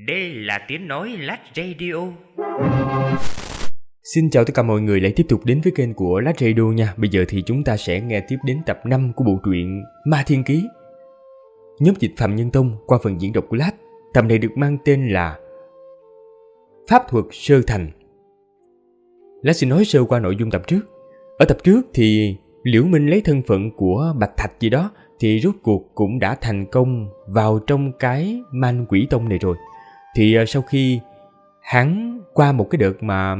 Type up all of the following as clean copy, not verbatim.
Đây là tiếng nói Lát Radio. Xin chào tất cả mọi người lại tiếp tục đến với kênh của Lát Radio nha. Bây giờ thì chúng ta sẽ nghe tiếp đến tập 5 của bộ truyện Ma Thiên Ký. Nhóm dịch Phạm Nhân Tông qua phần diễn đọc của Lát. Tập này được mang tên là Pháp thuật sơ thành. Lát xin nói sơ qua nội dung tập trước. Ở tập trước thì Liễu Minh lấy thân phận của Bạch Thạch gì đó thì rốt cuộc cũng đã thành công vào trong cái Man Quỷ Tông này rồi. Thì sau khi hắn qua một cái đợt mà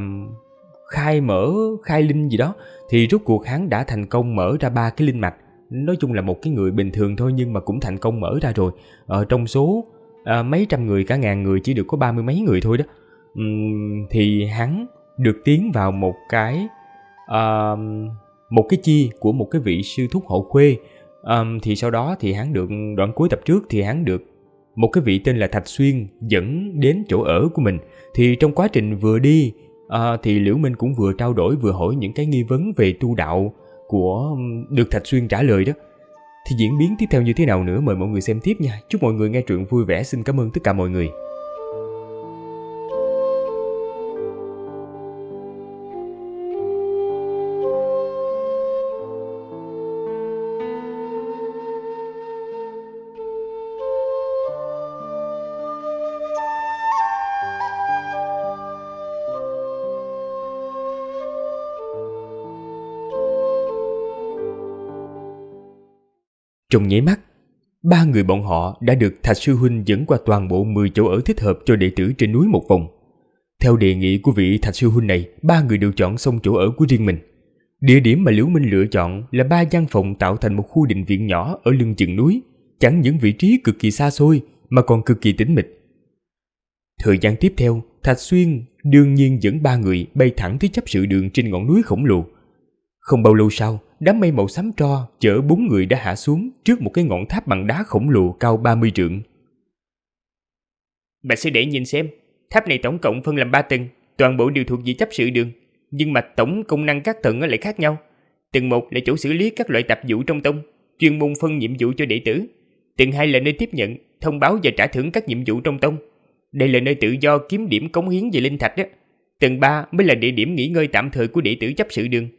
khai linh gì đó thì rốt cuộc hắn đã thành công mở ra 3 cái linh mạch. Nói chung là một cái người bình thường thôi nhưng mà cũng thành công mở ra rồi. Ở trong số mấy trăm người, cả ngàn người chỉ được có 30 mấy người thôi đó. Thì hắn được tiến vào một cái chi của một cái vị sư thúc hộ khuê. Thì sau đó thì hắn được, đoạn cuối tập trước thì hắn được một cái vị tên là Thạch Xuyên dẫn đến chỗ ở của mình. Thì trong quá trình vừa đi thì Liễu Minh cũng vừa trao đổi vừa hỏi những cái nghi vấn về tu đạo của được Thạch Xuyên trả lời đó. Thì diễn biến tiếp theo như thế nào nữa mời mọi người xem tiếp nha. Chúc mọi người nghe truyện vui vẻ. Xin cảm ơn tất cả mọi người. Trong nháy mắt, 3 người bọn họ đã được Thạch Sư Huynh dẫn qua toàn bộ 10 chỗ ở thích hợp cho đệ tử trên núi một vòng. Theo đề nghị của vị Thạch Sư Huynh này, 3 người đều chọn xong chỗ ở của riêng mình. Địa điểm mà Liễu Minh lựa chọn là 3 gian phòng tạo thành một khu định viện nhỏ ở lưng chừng núi, chẳng những vị trí cực kỳ xa xôi mà còn cực kỳ tĩnh mịch. Thời gian tiếp theo, Thạch Xuyên đương nhiên dẫn 3 người bay thẳng tới chấp sự đường trên ngọn núi khổng lồ. Không bao lâu sau, đám mây màu xám tro chở 4 người đã hạ xuống trước một cái ngọn tháp bằng đá khổng lồ cao 30 trượng. Bạch sư đệ nhìn xem, tháp này tổng cộng phân làm 3 tầng, toàn bộ đều thuộc về chấp sự đường, nhưng mà tổng công năng các tầng lại khác nhau. Tầng 1 là chỗ xử lý các loại tạp vụ trong tông, chuyên môn phân nhiệm vụ cho đệ tử. Tầng 2 là nơi tiếp nhận, thông báo và trả thưởng các nhiệm vụ trong tông. Đây là nơi tự do kiếm điểm cống hiến về linh thạch đó. Tầng 3 mới là địa điểm nghỉ ngơi tạm thời của đệ tử chấp sự đường.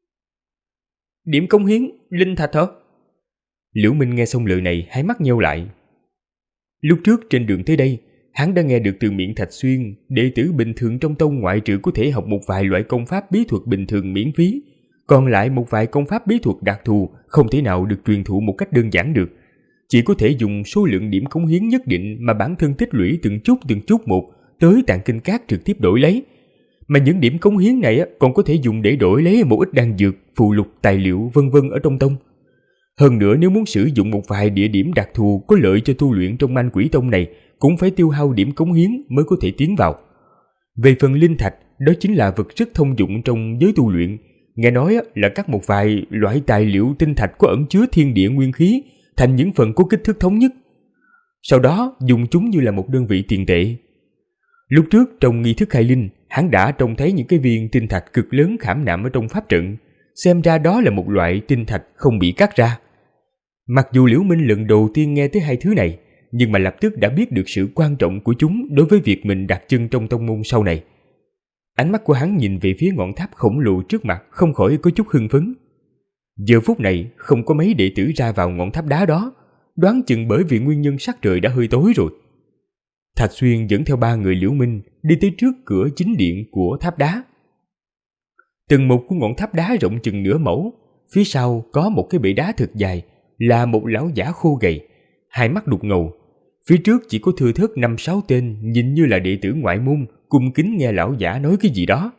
Điểm cống hiến, linh thạch hả? Liễu Minh nghe xong lời này, hai mắt nheo lại. Lúc trước trên đường tới đây, hắn đã nghe được từ miệng Thạch Xuyên, đệ tử bình thường trong tông ngoại trừ có thể học một vài loại công pháp bí thuật bình thường miễn phí, còn lại một vài công pháp bí thuật đặc thù không thể nào được truyền thụ một cách đơn giản được. Chỉ có thể dùng số lượng điểm cống hiến nhất định mà bản thân tích lũy từng chút một tới tạng kinh cát trực tiếp đổi lấy. Mà những điểm cống hiến này còn có thể dùng để đổi lấy một ít đan dược, phù lục, tài liệu vân vân ở trong tông. Hơn nữa nếu muốn sử dụng một vài địa điểm đặc thù có lợi cho tu luyện trong Man Quỷ Tông này cũng phải tiêu hao điểm cống hiến mới có thể tiến vào. Về phần linh thạch, đó chính là vật rất thông dụng trong giới tu luyện. Nghe nói là cắt một vài loại tài liệu tinh thạch có ẩn chứa thiên địa nguyên khí thành những phần có kích thước thống nhất. Sau đó dùng chúng như là một đơn vị tiền tệ. Lúc trước trong nghi thức khai linh, hắn đã trông thấy những cái viên tinh thạch cực lớn khảm nạm ở trong pháp trận, xem ra đó là một loại tinh thạch không bị cắt ra. Mặc dù Liễu Minh lần đầu tiên nghe tới hai thứ này, nhưng mà lập tức đã biết được sự quan trọng của chúng đối với việc mình đặt chân trong tông môn sau này. Ánh mắt của hắn nhìn về phía ngọn tháp khổng lồ trước mặt không khỏi có chút hưng phấn. Giờ phút này không có mấy đệ tử ra vào ngọn tháp đá đó, đoán chừng bởi vì nguyên nhân sắc trời đã hơi tối rồi. Thạch Xuyên dẫn theo 3 người Liễu Minh đi tới trước cửa chính điện của tháp đá. Tầng 1 của ngọn tháp đá rộng chừng nửa mẫu, phía sau có một cái bệ đá thật dài, là một lão giả khô gầy, hai mắt đục ngầu. Phía trước chỉ có thưa thớt 5-6 tên nhìn như là đệ tử ngoại môn, cung kính nghe lão giả nói cái gì đó.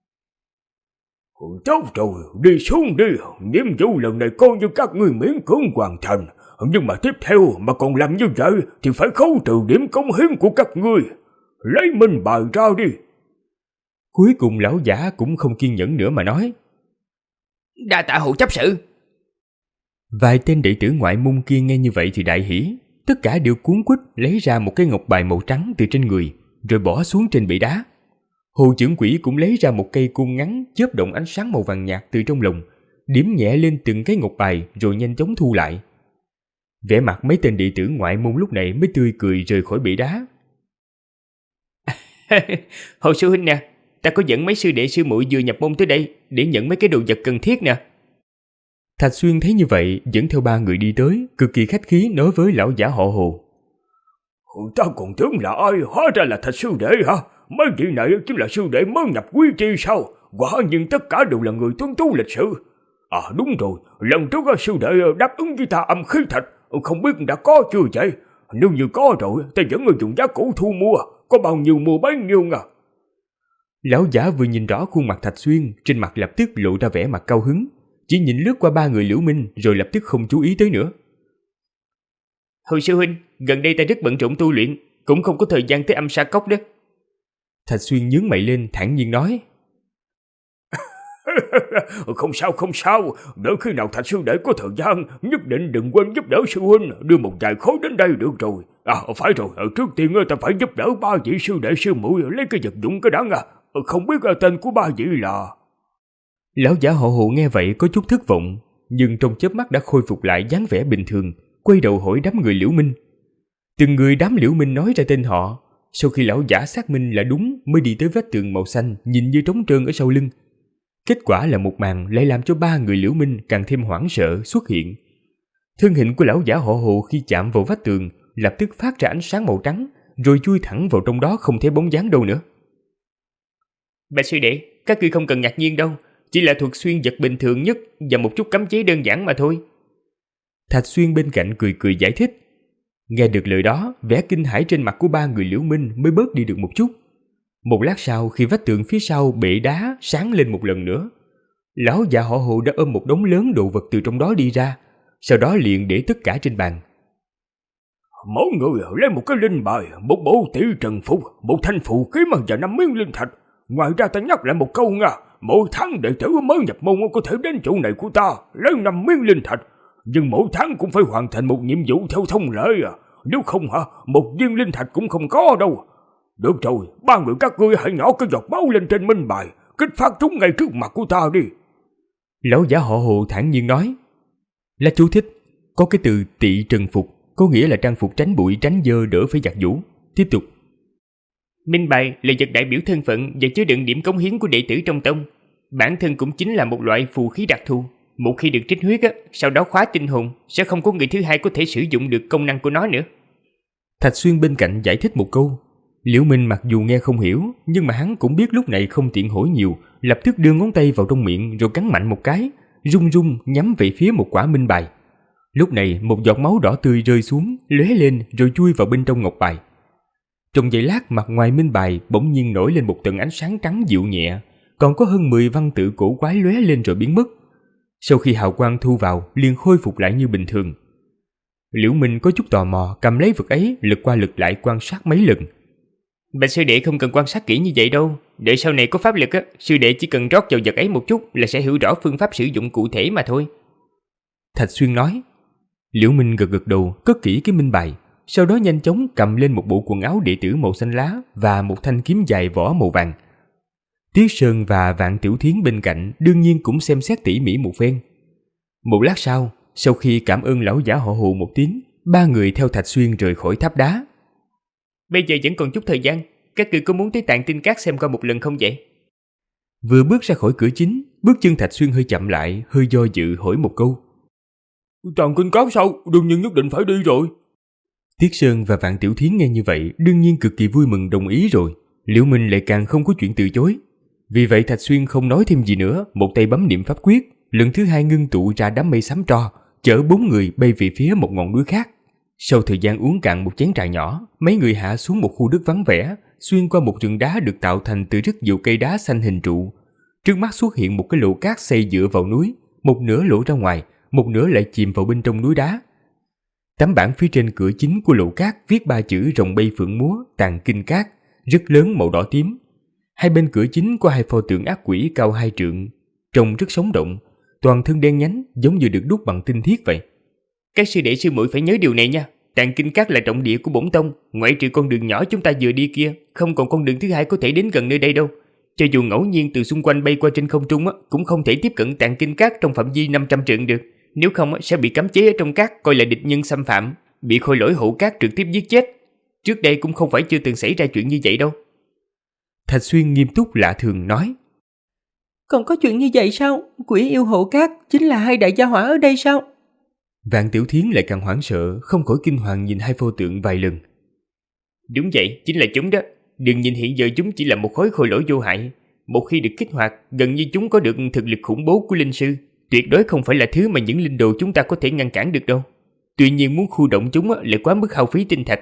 Tốt rồi, đi xuống đi, nhiệm vụ lần này coi như các ngươi miễn cưỡng hoàn thành. Nhưng mà tiếp theo mà còn làm như vậy thì phải khấu trừ điểm cống hiến của các ngươi. Lấy minh bài ra đi. Cuối cùng lão giả cũng không kiên nhẫn nữa mà nói. Đa tạ hộ chấp sự. Vài tên đệ tử ngoại môn kia nghe như vậy thì đại hỉ. Tất cả đều cuống quýt lấy ra một cái ngọc bài màu trắng từ trên người, rồi bỏ xuống trên bệ đá. Hồ trưởng quỹ cũng lấy ra một cây côn ngắn chớp động ánh sáng màu vàng nhạt từ trong lồng, điểm nhẹ lên từng cái ngọc bài rồi nhanh chóng thu lại. Vẻ mặt mấy tên đệ tử ngoại môn lúc này mới tươi cười rời khỏi bể đá. Hồ sư huynh nè, ta có dẫn mấy sư đệ sư muội vừa nhập môn tới đây để nhận mấy cái đồ vật cần thiết nè. Thạch Xuyên thấy như vậy, dẫn theo 3 người đi tới, cực kỳ khách khí nói với lão giả họ Hồ. Ta còn tưởng là ai, hóa ra là Thạch sư đệ hả? Mấy vị này chính là sư đệ mới nhập quy chi sao? Quả nhiên tất cả đều là người tuân tú lịch sự. À đúng rồi, lần trước sư đệ đáp ứng với ta âm khí thạch, không biết đã có chưa vậy? Nếu như có rồi, ta vẫn dùng giá cũ thu mua, có bao nhiêu mua bấy nhiêu nha. Lão giả vừa nhìn rõ khuôn mặt Thạch Xuyên, trên mặt lập tức lộ ra vẻ mặt cao hứng, chỉ nhìn lướt qua 3 người Liễu Minh rồi lập tức không chú ý tới nữa. Hồ sư huynh, gần đây ta rất bận rộn tu luyện, cũng không có thời gian tới âm sa cốc đó. Thạch Xuyên nhướng mày lên, thản nhiên nói. Không sao, đợi khi nào Thạch sư đệ có thời gian, nhất định đừng quên giúp đỡ sư huynh, đưa một vài khối đến đây được rồi. À phải rồi, trước tiên ta phải giúp đỡ 3 vị sư đệ sư muội lấy cái vật dụng cái đã nha. Không biết tên của 3 vị là... Lão giả họ Hồ nghe vậy có chút thất vọng, nhưng trong chớp mắt đã khôi phục lại dáng vẻ bình thường, quay đầu hỏi đám người Liễu Minh. Từng người đám Liễu Minh nói ra tên họ, sau khi lão giả xác minh là đúng mới đi tới vách tường màu xanh nhìn như trống trơn ở sau lưng. Kết quả là một màn lại làm cho 3 người Liễu Minh càng thêm hoảng sợ xuất hiện. Thân hình của lão giả họ Hồ khi chạm vào vách tường lập tức phát ra ánh sáng màu trắng, rồi chui thẳng vào trong đó không thấy bóng dáng đâu nữa. Bà sư đệ, các ngươi không cần ngạc nhiên đâu, chỉ là thuật xuyên vật bình thường nhất và một chút cấm chế đơn giản mà thôi. Thạch Xuyên bên cạnh cười cười giải thích. Nghe được lời đó, vẻ kinh hãi trên mặt của 3 người Liễu Minh mới bớt đi được một chút. Một lát sau, khi vách tường phía sau bệ đá sáng lên một lần nữa, lão già họ Hồ đã ôm một đống lớn đồ vật từ trong đó đi ra, sau đó liền để tất cả trên bàn. Mỗi người lấy một cái linh bài, một bộ tỷ trần phục, một thanh phù kiếm và 5 miếng linh thạch. Ngoài ra ta nhắc lại một câu nha, mỗi tháng đệ tử mới nhập môn có thể đến chỗ này của ta lấy 5 miếng linh thạch, nhưng mỗi tháng cũng phải hoàn thành một nhiệm vụ theo thông lệ à. Nếu không một viên linh thạch cũng không có đâu. Được rồi, 3 người các ngươi hãy nhỏ cái giọt máu lên trên minh bài, kích phát chúng ngay trước mặt của ta đi. Lão giả họ Hồ thản nhiên nói. Là chú thích, có cái từ tị trần phục, có nghĩa là trang phục tránh bụi tránh dơ đỡ phải giặt giũ. Tiếp tục. Minh bài là vật đại biểu thân phận và chứa đựng điểm cống hiến của đệ tử trong tông. Bản thân cũng chính là một loại phù khí đặc thù. Một khi được trích huyết, sau đó khóa tinh hồn, sẽ không có người thứ hai có thể sử dụng được công năng của nó nữa. Thạch Xuyên bên cạnh giải thích một câu. Liễu Minh mặc dù nghe không hiểu, nhưng mà hắn cũng biết lúc này không tiện hỏi nhiều, lập tức đưa ngón tay vào trong miệng rồi cắn mạnh một cái, rung rung nhắm về phía một quả minh bài. Lúc này một giọt máu đỏ tươi rơi xuống, lóe lên rồi chui vào bên trong ngọc bài. Trong giây lát, mặt ngoài minh bài bỗng nhiên nổi lên một tầng ánh sáng trắng dịu nhẹ, còn có hơn 10 văn tự cổ quái lóe lên rồi biến mất. Sau khi hào quang thu vào, liền khôi phục lại như bình thường. Liễu Minh có chút tò mò, cầm lấy vật ấy lật qua lật lại quan sát mấy lần. Bạch sư đệ không cần quan sát kỹ như vậy đâu, để sau này có pháp lực sư đệ chỉ cần rót vào vật ấy một chút là sẽ hiểu rõ phương pháp sử dụng cụ thể mà thôi. Thạch Xuyên nói. Liễu Minh gật gật đầu, cất kỹ cái minh bài, sau đó nhanh chóng cầm lên một bộ quần áo đệ tử màu xanh lá và một thanh kiếm dài vỏ màu vàng. Tiết Sơn và Vạn Tiểu Thiến bên cạnh đương nhiên cũng xem xét tỉ mỉ một phen. Một lát sau khi cảm ơn lão giả họ Hồ một tiếng, 3 người theo Thạch Xuyên rời khỏi tháp đá. Bây giờ vẫn còn chút thời gian, các ngươi có muốn tới Tạng Tinh Các xem qua một lần không vậy? Vừa bước ra khỏi cửa chính, bước chân Thạch Xuyên hơi chậm lại, hơi do dự hỏi một câu. Tạng Tinh Các sao? Đương nhiên nhất định phải đi rồi. Tiết Sơn và Vạn Tiểu Thiến nghe như vậy đương nhiên cực kỳ vui mừng đồng ý rồi. Liễu Minh lại càng không có chuyện từ chối. Vì vậy Thạch Xuyên không nói thêm gì nữa, một tay bấm niệm pháp quyết, lần thứ 2 ngưng tụ ra đám mây xám tro, chở 4 người bay về phía một ngọn núi khác. Sau thời gian uống cạn một chén trà nhỏ, mấy người hạ xuống một khu đất vắng vẻ, xuyên qua một rừng đá được tạo thành từ rất nhiều cây đá xanh hình trụ. Trước mắt xuất hiện một cái lỗ cát xây dựa vào núi, một nửa lỗ ra ngoài, một nửa lại chìm vào bên trong núi đá. Tấm bảng phía trên cửa chính của lỗ cát viết 3 chữ rồng bay phượng múa Tạng Kinh Các, rất lớn màu đỏ tím. Hai bên cửa chính có 2 pho tượng ác quỷ cao 2 trượng, trông rất sống động, toàn thân đen nhánh giống như được đúc bằng tinh thiết vậy. Các sư đệ sư muội phải nhớ điều này nha. Tạng Kinh Các là trọng địa của bổn tông, ngoại trừ con đường nhỏ chúng ta vừa đi kia, không còn con đường thứ hai có thể đến gần nơi đây đâu. Cho dù ngẫu nhiên từ xung quanh bay qua trên không trung cũng không thể tiếp cận Tạng Kinh Các trong phạm vi 500 trượng được. Nếu không sẽ bị cấm chế ở trong cát, coi là địch nhân xâm phạm, bị khôi lỗi hộ cát trực tiếp giết chết. Trước đây cũng không phải chưa từng xảy ra chuyện như vậy đâu. Thạch Xuyên nghiêm túc lạ thường nói. Còn có chuyện như vậy sao? Quỷ yêu hộ cát chính là hai đại gia hỏa ở đây sao? Vạn Tiểu Thiến lại càng hoảng sợ, không khỏi kinh hoàng nhìn hai pho tượng vài lần. Đúng vậy, chính là chúng đó. Đừng nhìn hiện giờ chúng chỉ là một khối khôi lỗi vô hại. Một khi được kích hoạt, gần như chúng có được thực lực khủng bố của linh sư. Tuyệt đối không phải là thứ mà những linh đồ chúng ta có thể ngăn cản được đâu. Tuy nhiên muốn khu động chúng lại quá mức hao phí tinh thạch.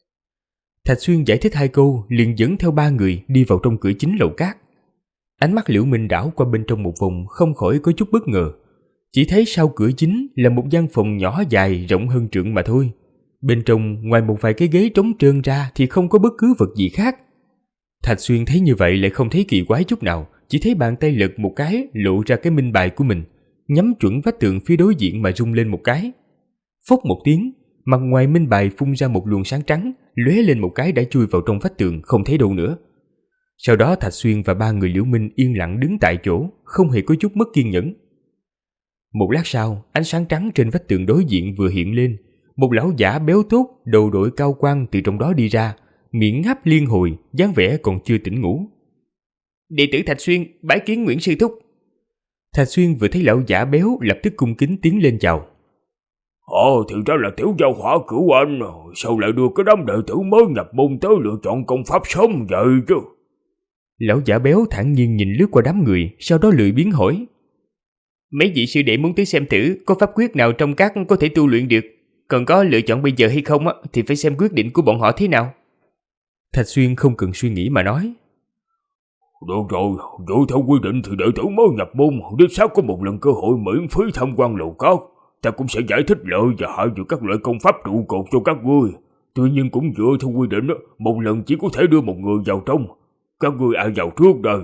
Thạch Xuyên giải thích hai câu, liền dẫn theo ba người đi vào trong cửa chính lầu cát. Ánh mắt Liễu Minh đảo qua bên trong một vòng, không khỏi có chút bất ngờ. Chỉ thấy sau cửa chính là một gian phòng nhỏ dài rộng hơn trượng mà thôi. Bên trong ngoài một vài cái ghế trống trơn ra thì không có bất cứ vật gì khác. Thạch Xuyên thấy như vậy lại không thấy kỳ quái chút nào, chỉ thấy bàn tay lật một cái lộ ra cái minh bài của mình, nhắm chuẩn vách tường phía đối diện mà rung lên một cái. Phốc một tiếng, mặt ngoài minh bài phun ra một luồng sáng trắng, lóe lên một cái đã chui vào trong vách tường không thấy đâu nữa. Sau đó Thạch Xuyên và ba người Liễu Minh yên lặng đứng tại chỗ, không hề có chút mất kiên nhẫn. Một lát sau, ánh sáng trắng trên vách tường đối diện vừa hiện lên, một lão giả béo tốt, đầu đội cao quan từ trong đó đi ra, miệng ngáp liên hồi, dáng vẻ còn chưa tỉnh ngủ. Đệ tử Thạch Xuyên bái kiến Nguyễn sư thúc. Thạch Xuyên vừa thấy lão giả béo lập tức cung kính tiến lên chào. Thì ra là tiểu gia hỏa cửu anh, sao lại đưa cái đám đệ tử mới nhập môn tới lựa chọn công pháp sớm vậy chứ? Lão giả béo thản nhiên nhìn lướt qua đám người, sau đó lười biếng hỏi. Mấy vị sư đệ muốn tới xem thử có pháp quyết nào trong các có thể tu luyện được, còn có lựa chọn bây giờ hay không thì phải xem quyết định của bọn họ thế nào. Thạch Xuyên không cần suy nghĩ mà nói. Được rồi, dựa theo quy định thì đệ tử mới nhập môn đích xác có một lần cơ hội miễn phí tham quan lầu cát. Ta cũng sẽ giải thích lợi và hại giữa các loại công pháp trụ cột cho các ngươi. Tuy nhiên cũng dựa theo quy định, một lần chỉ có thể đưa một người vào trong. Các ngươi ai vào trước đây?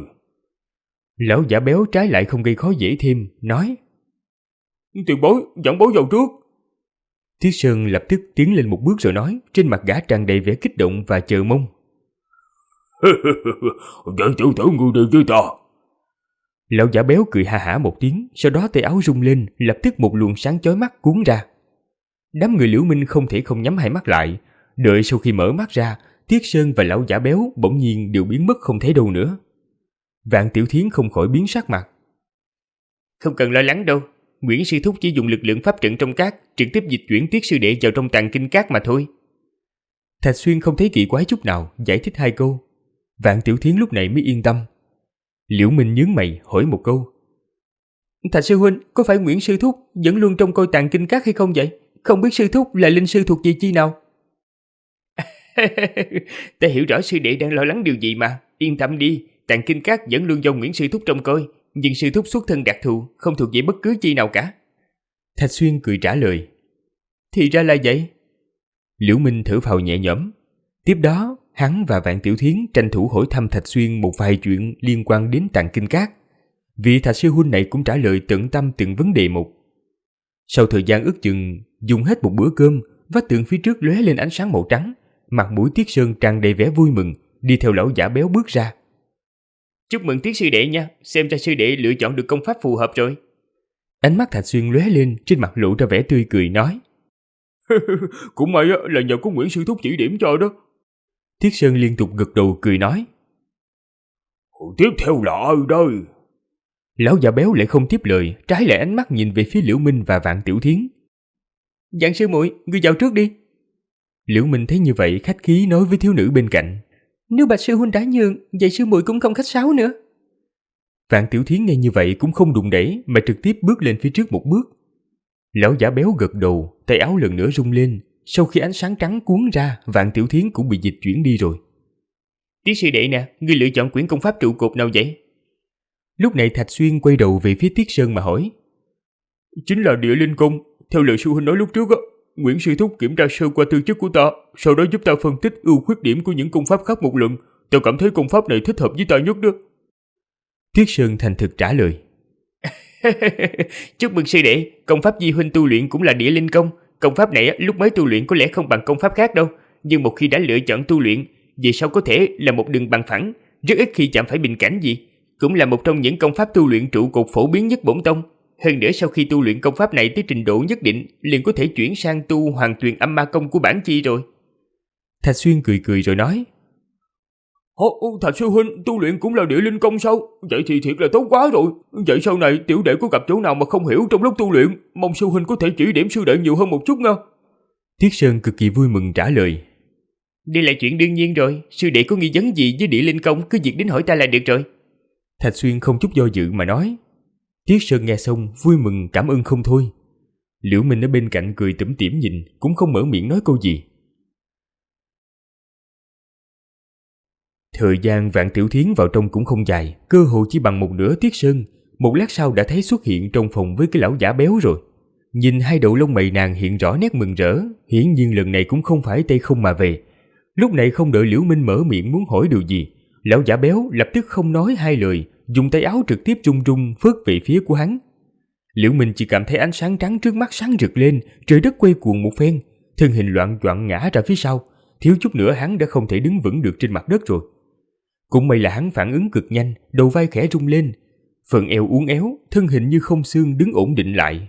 Lão giả béo trái lại không gây khó dễ thêm, nói. Tiền bối, dẫn bối vào trước. Thiết Sơn lập tức tiến lên một bước rồi nói, trên mặt gã tràn đầy vẻ kích động và chờ mong. Vậy tiểu tử ngươi đi với ta. Lão giả béo cười ha hả một tiếng, sau đó tay áo rung lên, lập tức một luồng sáng chói mắt cuốn ra. Đám người Liễu Minh không thể không nhắm hai mắt lại, đợi sau khi mở mắt ra, Thiết Sơn và lão giả béo bỗng nhiên đều biến mất không thấy đâu nữa. Vạn Tiểu Thiến không khỏi biến sắc mặt. Không cần lo lắng đâu, Nguyễn sư thúc chỉ dùng lực lượng pháp trận trong cát trực tiếp dịch chuyển Tiết sư đệ vào trong tàng kinh cát mà thôi. Thạch Xuyên không thấy kỳ quái chút nào, giải thích hai câu. Vạn Tiểu Thiến lúc này mới yên tâm. Liễu Minh nhướng mày hỏi một câu. Thạch sư huynh, có phải Nguyễn sư thúc vẫn luôn trông coi tàng kinh cát hay không vậy? Không biết sư thúc là linh sư thuộc về chi nào? Ta hiểu rõ sư đệ đang lo lắng điều gì mà. Yên tâm đi, tàng kinh cát vẫn luôn do Nguyễn sư thúc trông coi, nhưng sư thúc xuất thân đặc thù, không thuộc về bất cứ chi nào cả. Thạch Xuyên cười trả lời. Thì ra là vậy. Liễu Minh thở phào nhẹ nhõm. Tiếp đó, hắn và Vạn Tiểu Thiến tranh thủ hỏi thăm Thạch Xuyên một vài chuyện liên quan đến tàng kinh cát. Vị Thạch sư huynh này cũng trả lời tận tâm từng vấn đề một. Sau thời gian ước chừng dùng hết một bữa cơm, vách tường phía trước lóe lên ánh sáng màu trắng, mặt mũi Tiết Sơn tràn đầy vẻ vui mừng, đi theo lão giả béo bước ra. Chúc mừng Tiết sư đệ nha, xem ra sư đệ lựa chọn được công pháp phù hợp rồi. Ánh mắt Thạch Xuyên lóe lên, trên mặt lộ ra vẻ tươi cười nói. Cũng may là nhờ có Nguyễn sư thúc chỉ điểm cho đó. Tiết Sơn liên tục gật đầu cười nói. Tiếp theo là ai đây? Lão già béo lại không tiếp lời, trái lại ánh mắt nhìn về phía Liễu Minh và Vạn Tiểu Thiến. Dạng sư muội, ngươi vào trước đi. Liễu Minh thấy như vậy khách khí nói với thiếu nữ bên cạnh. Nếu bạch sư huynh đã nhường, vậy sư muội cũng không khách sáo nữa. Vạn Tiểu Thiến nghe như vậy cũng không đụng đẩy mà trực tiếp bước lên phía trước một bước. Lão giả béo gật đầu, tay áo lần nữa rung lên. Sau khi ánh sáng trắng cuốn ra, Vạn Tiểu Thiến cũng bị dịch chuyển đi rồi. Tiết sư đệ nè, ngươi lựa chọn quyển công pháp trụ cột nào vậy? Lúc này Thạch Xuyên quay đầu về phía Tiết Sơn mà hỏi. Chính là địa linh công. Theo lời sư huynh nói lúc trước Nguyễn sư thúc kiểm tra sơ qua tư chất của ta, sau đó giúp ta phân tích ưu khuyết điểm của những công pháp khác một lần. Ta cảm thấy công pháp này thích hợp với ta nhất đó. Tiết Sơn thành thực trả lời. Chúc mừng sư đệ, công pháp di huynh tu luyện cũng là địa linh công. Công pháp này lúc mới tu luyện có lẽ không bằng công pháp khác đâu, nhưng một khi đã lựa chọn tu luyện, về sau có thể là một đường bằng phẳng, rất ít khi chạm phải bình cảnh gì. Cũng là một trong những công pháp tu luyện trụ cột phổ biến nhất bổn tông. Hơn nữa sau khi tu luyện công pháp này tới trình độ nhất định, liền có thể chuyển sang tu Hoàng Tuyền Âm Ma Công của bản chi rồi. Thạch Xuyên cười cười rồi nói. Thạch sư huynh tu luyện cũng là địa linh công sao? Vậy thì thiệt là tốt quá rồi. Vậy sau này tiểu đệ có gặp chỗ nào mà không hiểu trong lúc tu luyện, mong sư huynh có thể chỉ điểm sư đệ nhiều hơn một chút nha. Tiết Sơn cực kỳ vui mừng trả lời. Đây là chuyện đương nhiên rồi, sư đệ có nghi vấn gì với địa linh công cứ việc đến hỏi ta là được rồi. Thạch Xuyên không chút do dự mà nói. Tiết Sơn nghe xong vui mừng cảm ơn không thôi. Liễu Minh ở bên cạnh cười tủm tỉm nhìn, cũng không mở miệng nói câu gì. Thời gian Vạn Tiểu Thiến vào trong cũng không dài, cơ hồ chỉ bằng một nửa Tiết Sơn. Một lát sau đã thấy xuất hiện trong phòng với cái lão giả béo rồi. Nhìn hai đầu lông mày nàng hiện rõ nét mừng rỡ, hiển nhiên lần này cũng không phải tay không mà về. Lúc này không đợi Liễu Minh mở miệng muốn hỏi điều gì, lão giả béo lập tức không nói hai lời, dùng tay áo trực tiếp run run phớt về phía của hắn. Liễu Minh chỉ cảm thấy ánh sáng trắng trước mắt sáng rực lên, trời đất quay cuồng một phen, thân hình loạng choạng ngã ra phía sau, thiếu chút nữa hắn đã không thể đứng vững được trên mặt đất rồi. Cũng may là hắn phản ứng cực nhanh, đầu vai khẽ rung lên, phần eo uốn éo, thân hình như không xương đứng ổn định lại.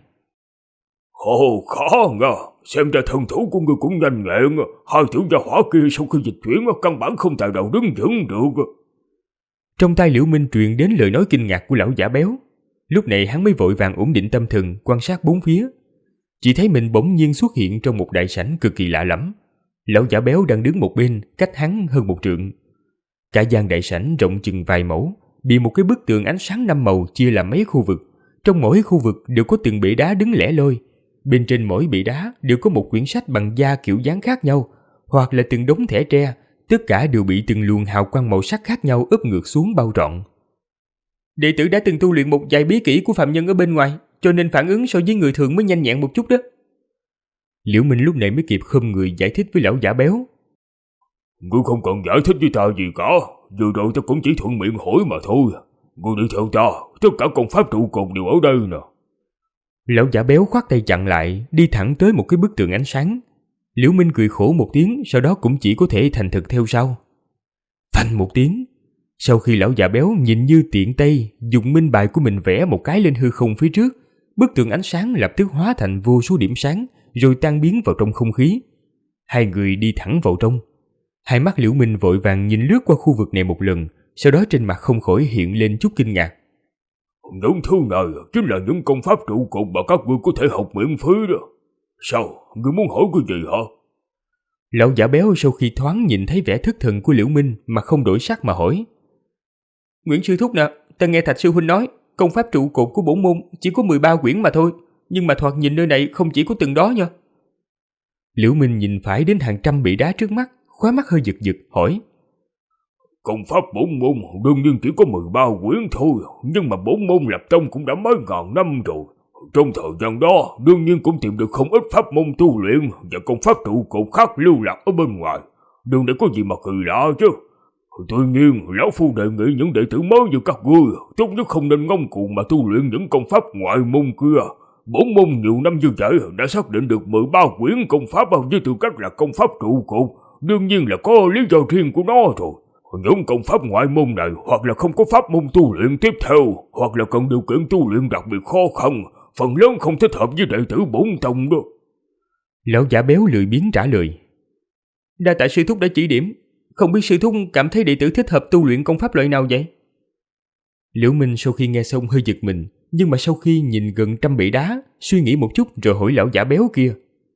Khó ngờ, xem ra thần thủ của ngươi cũng nhanh nhẹn, hai tiểu gia hỏa kia sau khi dịch chuyển căn bản không tài nào đứng vững được. Trong tai Liễu Minh truyền đến lời nói kinh ngạc của lão giả béo. Lúc này hắn mới vội vàng ổn định tâm thần, quan sát bốn phía. Chỉ thấy mình bỗng nhiên xuất hiện trong một đại sảnh cực kỳ lạ lẫm. Lão giả béo đang đứng một bên, cách hắn hơn một trượng. Cả gian đại sảnh rộng chừng vài mẫu, bị một cái bức tường ánh sáng năm màu chia làm mấy khu vực. Trong mỗi khu vực đều có từng bệ đá đứng lẻ loi. Bên trên mỗi bệ đá đều có một quyển sách bằng da kiểu dáng khác nhau, hoặc là từng đống thẻ tre, tất cả đều bị từng luồng hào quang màu sắc khác nhau úp ngược xuống bao trọn. Đệ tử đã từng tu luyện một vài bí kỹ của phạm nhân ở bên ngoài, cho nên phản ứng so với người thường mới nhanh nhẹn một chút đó. Liễu Minh lúc này mới kịp khom người giải thích với lão giả béo. Ngươi không cần giải thích với ta gì cả, vừa rồi ta cũng chỉ thuận miệng hỏi mà thôi. Ngươi đi theo ta, tất cả công pháp trụ cột đều ở đây nè. Lão giả béo khoát tay chặn lại, đi thẳng tới một cái bức tường ánh sáng. Liễu Minh cười khổ một tiếng, sau đó cũng chỉ có thể thành thực theo sau. Phanh một tiếng, sau khi lão giả béo nhìn như tiện tay dùng minh bài của mình vẽ một cái lên hư không phía trước, bức tường ánh sáng lập tức hóa thành vô số điểm sáng, rồi tan biến vào trong không khí. Hai người đi thẳng vào trong. Hai mắt Liễu Minh vội vàng nhìn lướt qua khu vực này một lần, sau đó trên mặt không khỏi hiện lên chút kinh ngạc. Những thứ này chính là những công pháp trụ cột mà các ngươi có thể học miễn phí đó. Sao, ngươi muốn hỏi cái gì hả? Lão giả béo sau khi thoáng nhìn thấy vẻ thất thần của Liễu Minh mà không đổi sắc mà hỏi. Nguyễn sư thúc nè, ta nghe Thạch sư huynh nói, công pháp trụ cột của bổn môn chỉ có 13 quyển mà thôi, nhưng mà thoạt nhìn nơi này không chỉ có từng đó nha. Liễu Minh nhìn phải đến hàng trăm bệ đá trước mắt, khóe mắt hơi giật giật hỏi. Công pháp bổn môn đương nhiên chỉ có 13 quyển thôi, nhưng mà bổn môn lập tông cũng đã mấy ngàn năm rồi. Trong thời gian đó, đương nhiên cũng tìm được không ít pháp môn tu luyện và công pháp trụ cột khác lưu lạc ở bên ngoài. Đừng để có gì mà kỳ lạ chứ. Tuy nhiên, lão phu đề nghị những đệ tử mới như các ngươi, tốt nhất không nên ngông cuồng mà tu luyện những công pháp ngoại môn kia. Bổn môn nhiều năm như vậy đã xác định được 13 quyển công pháp với tư cách là công pháp trụ cột, đương nhiên là có lý do riêng của nó rồi. Những công pháp ngoại môn này hoặc là không có pháp môn tu luyện tiếp theo, hoặc là cần điều kiện tu luyện đặc biệt khó khăn, phần lớn không thích hợp với đệ tử bổn tông đó. Lão giả béo lười biếng trả lời. Đa tạ sư thúc đã chỉ điểm, không biết sư thúc cảm thấy đệ tử thích hợp tu luyện công pháp loại nào vậy? Liễu Minh sau khi nghe xong hơi giật mình, nhưng mà sau khi nhìn gần trăm bệ đá, suy nghĩ một chút rồi hỏi lão giả béo kia.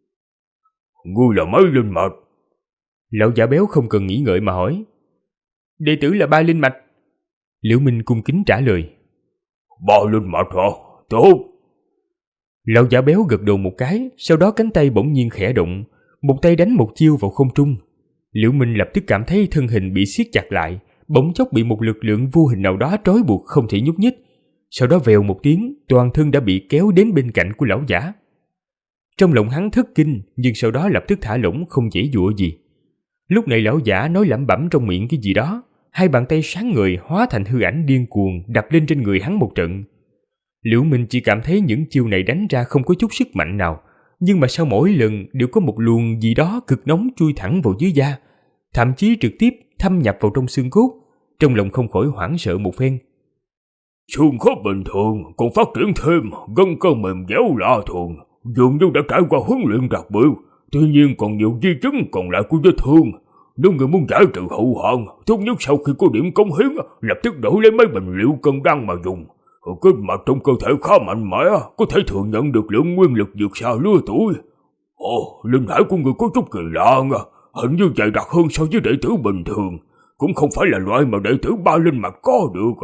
Ngươi là mấy linh mạch? Lão giả béo không cần nghĩ ngợi mà hỏi. Đệ tử là 3 linh mạch. Liễu Minh cung kính trả lời. 3 linh mạch hả? Tốt. Lão giả béo gật đầu một cái, sau đó cánh tay bỗng nhiên khẽ động, một tay đánh một chiêu vào không trung. Liễu Minh lập tức cảm thấy thân hình bị siết chặt lại, bỗng chốc bị một lực lượng vô hình nào đó trói buộc không thể nhúc nhích. Sau đó vèo một tiếng, toàn thân đã bị kéo đến bên cạnh của lão giả. Trong lòng hắn thất kinh, nhưng sau đó lập tức thả lỏng không giãy giụa gì. Lúc này lão giả nói lẩm bẩm trong miệng cái gì đó, hai bàn tay sáng ngời hóa thành hư ảnh điên cuồng đập lên trên người hắn một trận. Liễu Minh chỉ cảm thấy những chiêu này đánh ra không có chút sức mạnh nào, nhưng mà sau mỗi lần đều có một luồng gì đó cực nóng chui thẳng vào dưới da, thậm chí trực tiếp thâm nhập vào trong xương cốt. Trong lòng không khỏi hoảng sợ một phen. Xương khớp bình thường còn phát triển thêm, gân cơ mềm dẻo lạ thường, dường như đã trải qua huấn luyện đặc biệt, tuy nhiên còn nhiều di chứng còn lại của vết thương. Nếu người muốn giải trừ hậu hoạn, tốt nhất sau khi có điểm cống hiến, lập tức đổi lấy mấy bình liệu cân đan mà dùng. Cái mặt trong cơ thể khá mạnh mẽ, có thể thừa nhận được lượng nguyên lực vượt xa lứa tuổi. Linh hải của người có chút kỳ lạ nha, hình như dày đặc hơn so với đệ tử bình thường, cũng không phải là loại mà đệ tử ba linh mạch có được.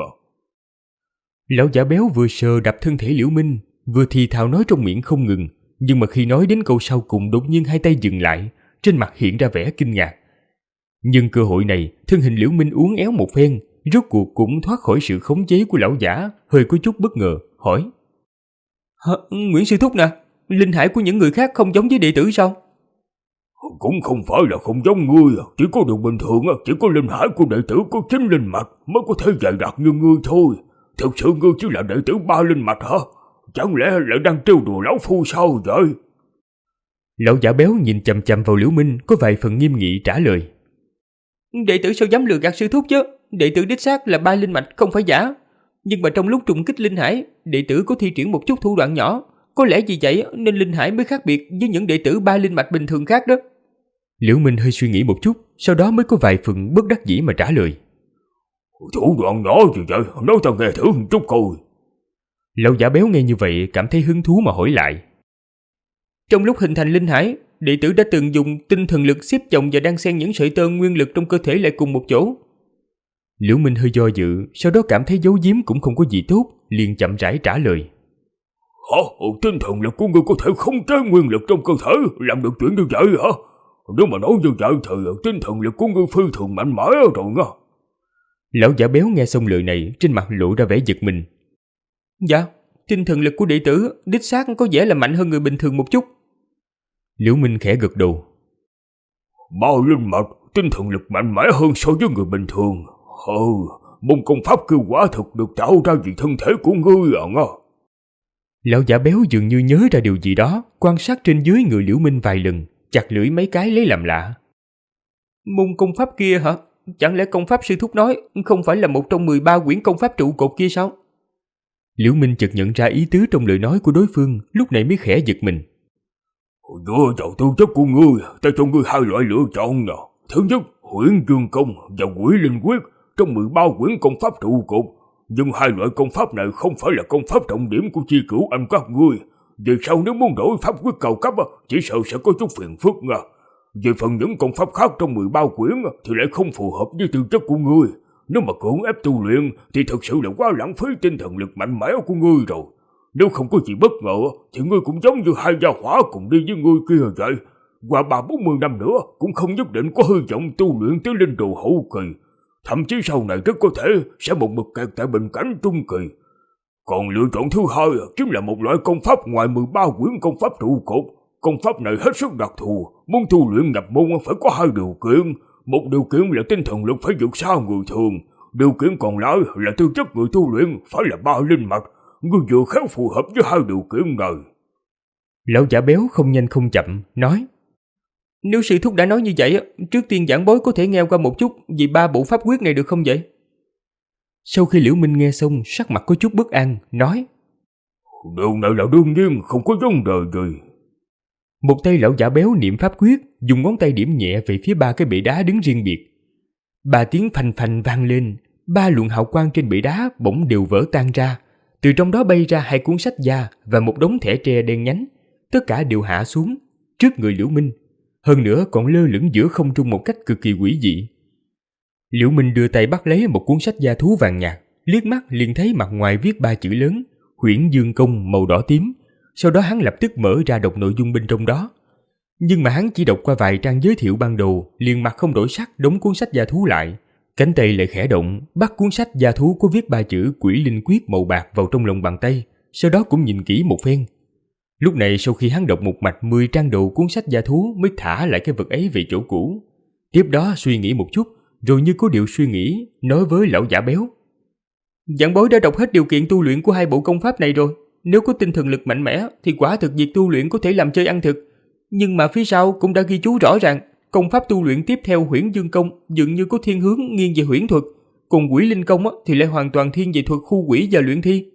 Lão giả béo vừa sờ đập thân thể Liễu Minh, vừa thì thào nói trong miệng không ngừng, nhưng mà khi nói đến câu sau cùng đột nhiên hai tay dừng lại, trên mặt hiện ra vẻ kinh ngạc. Nhưng cơ hội này, thân hình Liễu Minh uốn éo một phen, rốt cuộc cũng thoát khỏi sự khống chế của lão giả, hơi có chút bất ngờ, hỏi: Nguyễn sư thúc nè, linh hải của những người khác không giống với đệ tử sao? Cũng không phải là không giống ngươi, chỉ có điều bình thường chỉ có linh hải của đệ tử có 9 linh mạch mới có thể dày đặc như ngươi thôi. Thực sự ngươi chỉ là đệ tử 3 linh mạch hả? Chẳng lẽ lại đang trêu đùa lão phu sao vậy? Lão giả béo nhìn chằm chằm vào Liễu Minh, có vài phần nghiêm nghị trả lời: Đệ tử sao dám lừa gạt sư thúc chứ? Đệ tử đích xác là 3 linh mạch không phải giả. Nhưng mà trong lúc trùng kích linh hải, đệ tử có thi triển một chút thủ đoạn nhỏ, có lẽ vì vậy nên linh hải mới khác biệt với những đệ tử 3 linh mạch bình thường khác đó. Liễu Minh hơi suy nghĩ một chút, sau đó mới có vài phần bất đắc dĩ mà trả lời: Thủ đoạn nhỏ gì vậy? Nói ta nghe thử một chút coi. Lão giả béo nghe như vậy cảm thấy hứng thú mà hỏi lại: Trong lúc hình thành linh hải, đệ tử đã từng dùng tinh thần lực xếp chồng và đan xen những sợi tơ nguyên lực trong cơ thể lại cùng một chỗ. Liễu Minh hơi do dự, sau đó cảm thấy giấu giếm cũng không có gì tốt, liền chậm rãi trả lời: Tinh thần lực của ngươi có thể khống chế nguyên lực trong cơ thể, làm được chuyện như vậy hả? Nếu mà nói như vậy thì tinh thần lực của ngươi phi thường mạnh mẽ rồi nha. Lão giả béo nghe xong lời này, trên mặt lộ ra vẻ giật mình. Dạ, tinh thần lực của đệ tử đích xác có vẻ là mạnh hơn người bình thường một chút. Liễu Minh khẽ gật đầu. 3 linh mạch, tinh thần lực mạnh mẽ hơn so với người bình thường. Môn công pháp kia quả thực được tạo ra vì thân thể của ngươi nha. Lão giả béo dường như nhớ ra điều gì đó, quan sát trên dưới người Liễu Minh vài lần, chặt lưỡi mấy cái lấy làm lạ. Môn công pháp kia hả? Chẳng lẽ công pháp sư thúc nói không phải là một trong 13 quyển công pháp trụ cột kia sao? Liễu Minh chợt nhận ra ý tứ trong lời nói của đối phương, lúc này mới khẽ giật mình. Dựa vào tư chất của ngươi, ta cho ngươi 2 loại lựa chọn nè. Thứ nhất, Huyễn Dương Công và Quỷ Linh Quyết trong 13 quyển công pháp trụ cột. Nhưng 2 loại công pháp này không phải là công pháp trọng điểm của chi cửu anh các ngươi. Về sau nếu muốn đổi pháp quyết cao cấp, chỉ sợ sẽ có chút phiền phức nha. Về phần những công pháp khác trong 13 quyển thì lại không phù hợp với tư chất của ngươi. Nếu mà cưỡng ép tu luyện thì thật sự là quá lãng phí tinh thần lực mạnh mẽ của ngươi rồi. Nếu không có gì bất ngờ thì ngươi cũng giống như 2 gia hỏa cùng đi với ngươi kia vậy. Qua 30-40 năm nữa cũng không nhất định có hy vọng tu luyện tới linh đồ hậu kỳ. Thậm chí sau này rất có thể sẽ một mực kẹt tại bình cảnh trung kỳ. Còn lựa chọn thứ hai chính là một loại công pháp ngoài 13 quyển công pháp trụ cột. Công pháp này hết sức đặc thù, muốn tu luyện nhập môn phải có 2 điều kiện. Một điều kiện là tinh thần lực phải vượt xa người thường. Điều kiện còn lại là tư chất người tu luyện phải là 3 linh mạch. Ngươi vừa khéo phù hợp với 2 điều kiện này. Lão giả béo không nhanh không chậm nói: Nếu sư thúc đã nói như vậy, trước tiên giảng bối có thể nghe qua một chút về 3 bộ pháp quyết này được không vậy? Sau khi Liễu Minh nghe xong, sắc mặt có chút bất an, nói: Điều này là đương nhiên, không có vấn đề gì. Một tay lão giả béo niệm pháp quyết, dùng ngón tay điểm nhẹ về phía 3 cái bệ đá đứng riêng biệt. 3 tiếng phành phành vang lên, 3 luồng hào quang trên bệ đá bỗng đều vỡ tan ra. Từ trong đó bay ra 2 cuốn sách da và một đống thẻ tre đen nhánh. Tất cả đều hạ xuống trước người Liễu Minh, hơn nữa còn lơ lửng giữa không trung một cách cực kỳ quỷ dị. Liễu Minh đưa tay bắt lấy một cuốn sách da thú vàng nhạt, liếc mắt liền thấy mặt ngoài viết 3 chữ lớn: Huyễn Dương Công màu đỏ tím. Sau đó hắn lập tức mở ra đọc nội dung bên trong đó. Nhưng mà hắn chỉ đọc qua vài trang giới thiệu ban đầu, liền mặt không đổi sắc đóng cuốn sách da thú lại. Cánh tay lại khẽ động, bắt cuốn sách da thú có viết 3 chữ Quỷ Linh Quyết màu bạc vào trong lòng bàn tay, sau đó cũng nhìn kỹ một phen. Lúc này sau khi hắn đọc một mạch 10 trang đầu cuốn sách da thú mới thả lại cái vật ấy về chỗ cũ. Tiếp đó suy nghĩ một chút, rồi như có điều suy nghĩ, nói với lão giả béo: Giảng bối đã đọc hết điều kiện tu luyện của 2 bộ công pháp này rồi. Nếu có tinh thần lực mạnh mẽ thì quả thực việc tu luyện có thể làm chơi ăn thực. Nhưng mà phía sau cũng đã ghi chú rõ ràng, công pháp tu luyện tiếp theo Huyễn Dương Công dường như có thiên hướng nghiêng về huyễn thuật, còn Quỷ Linh Công thì lại hoàn toàn thiên về thuật khu quỷ và luyện thi.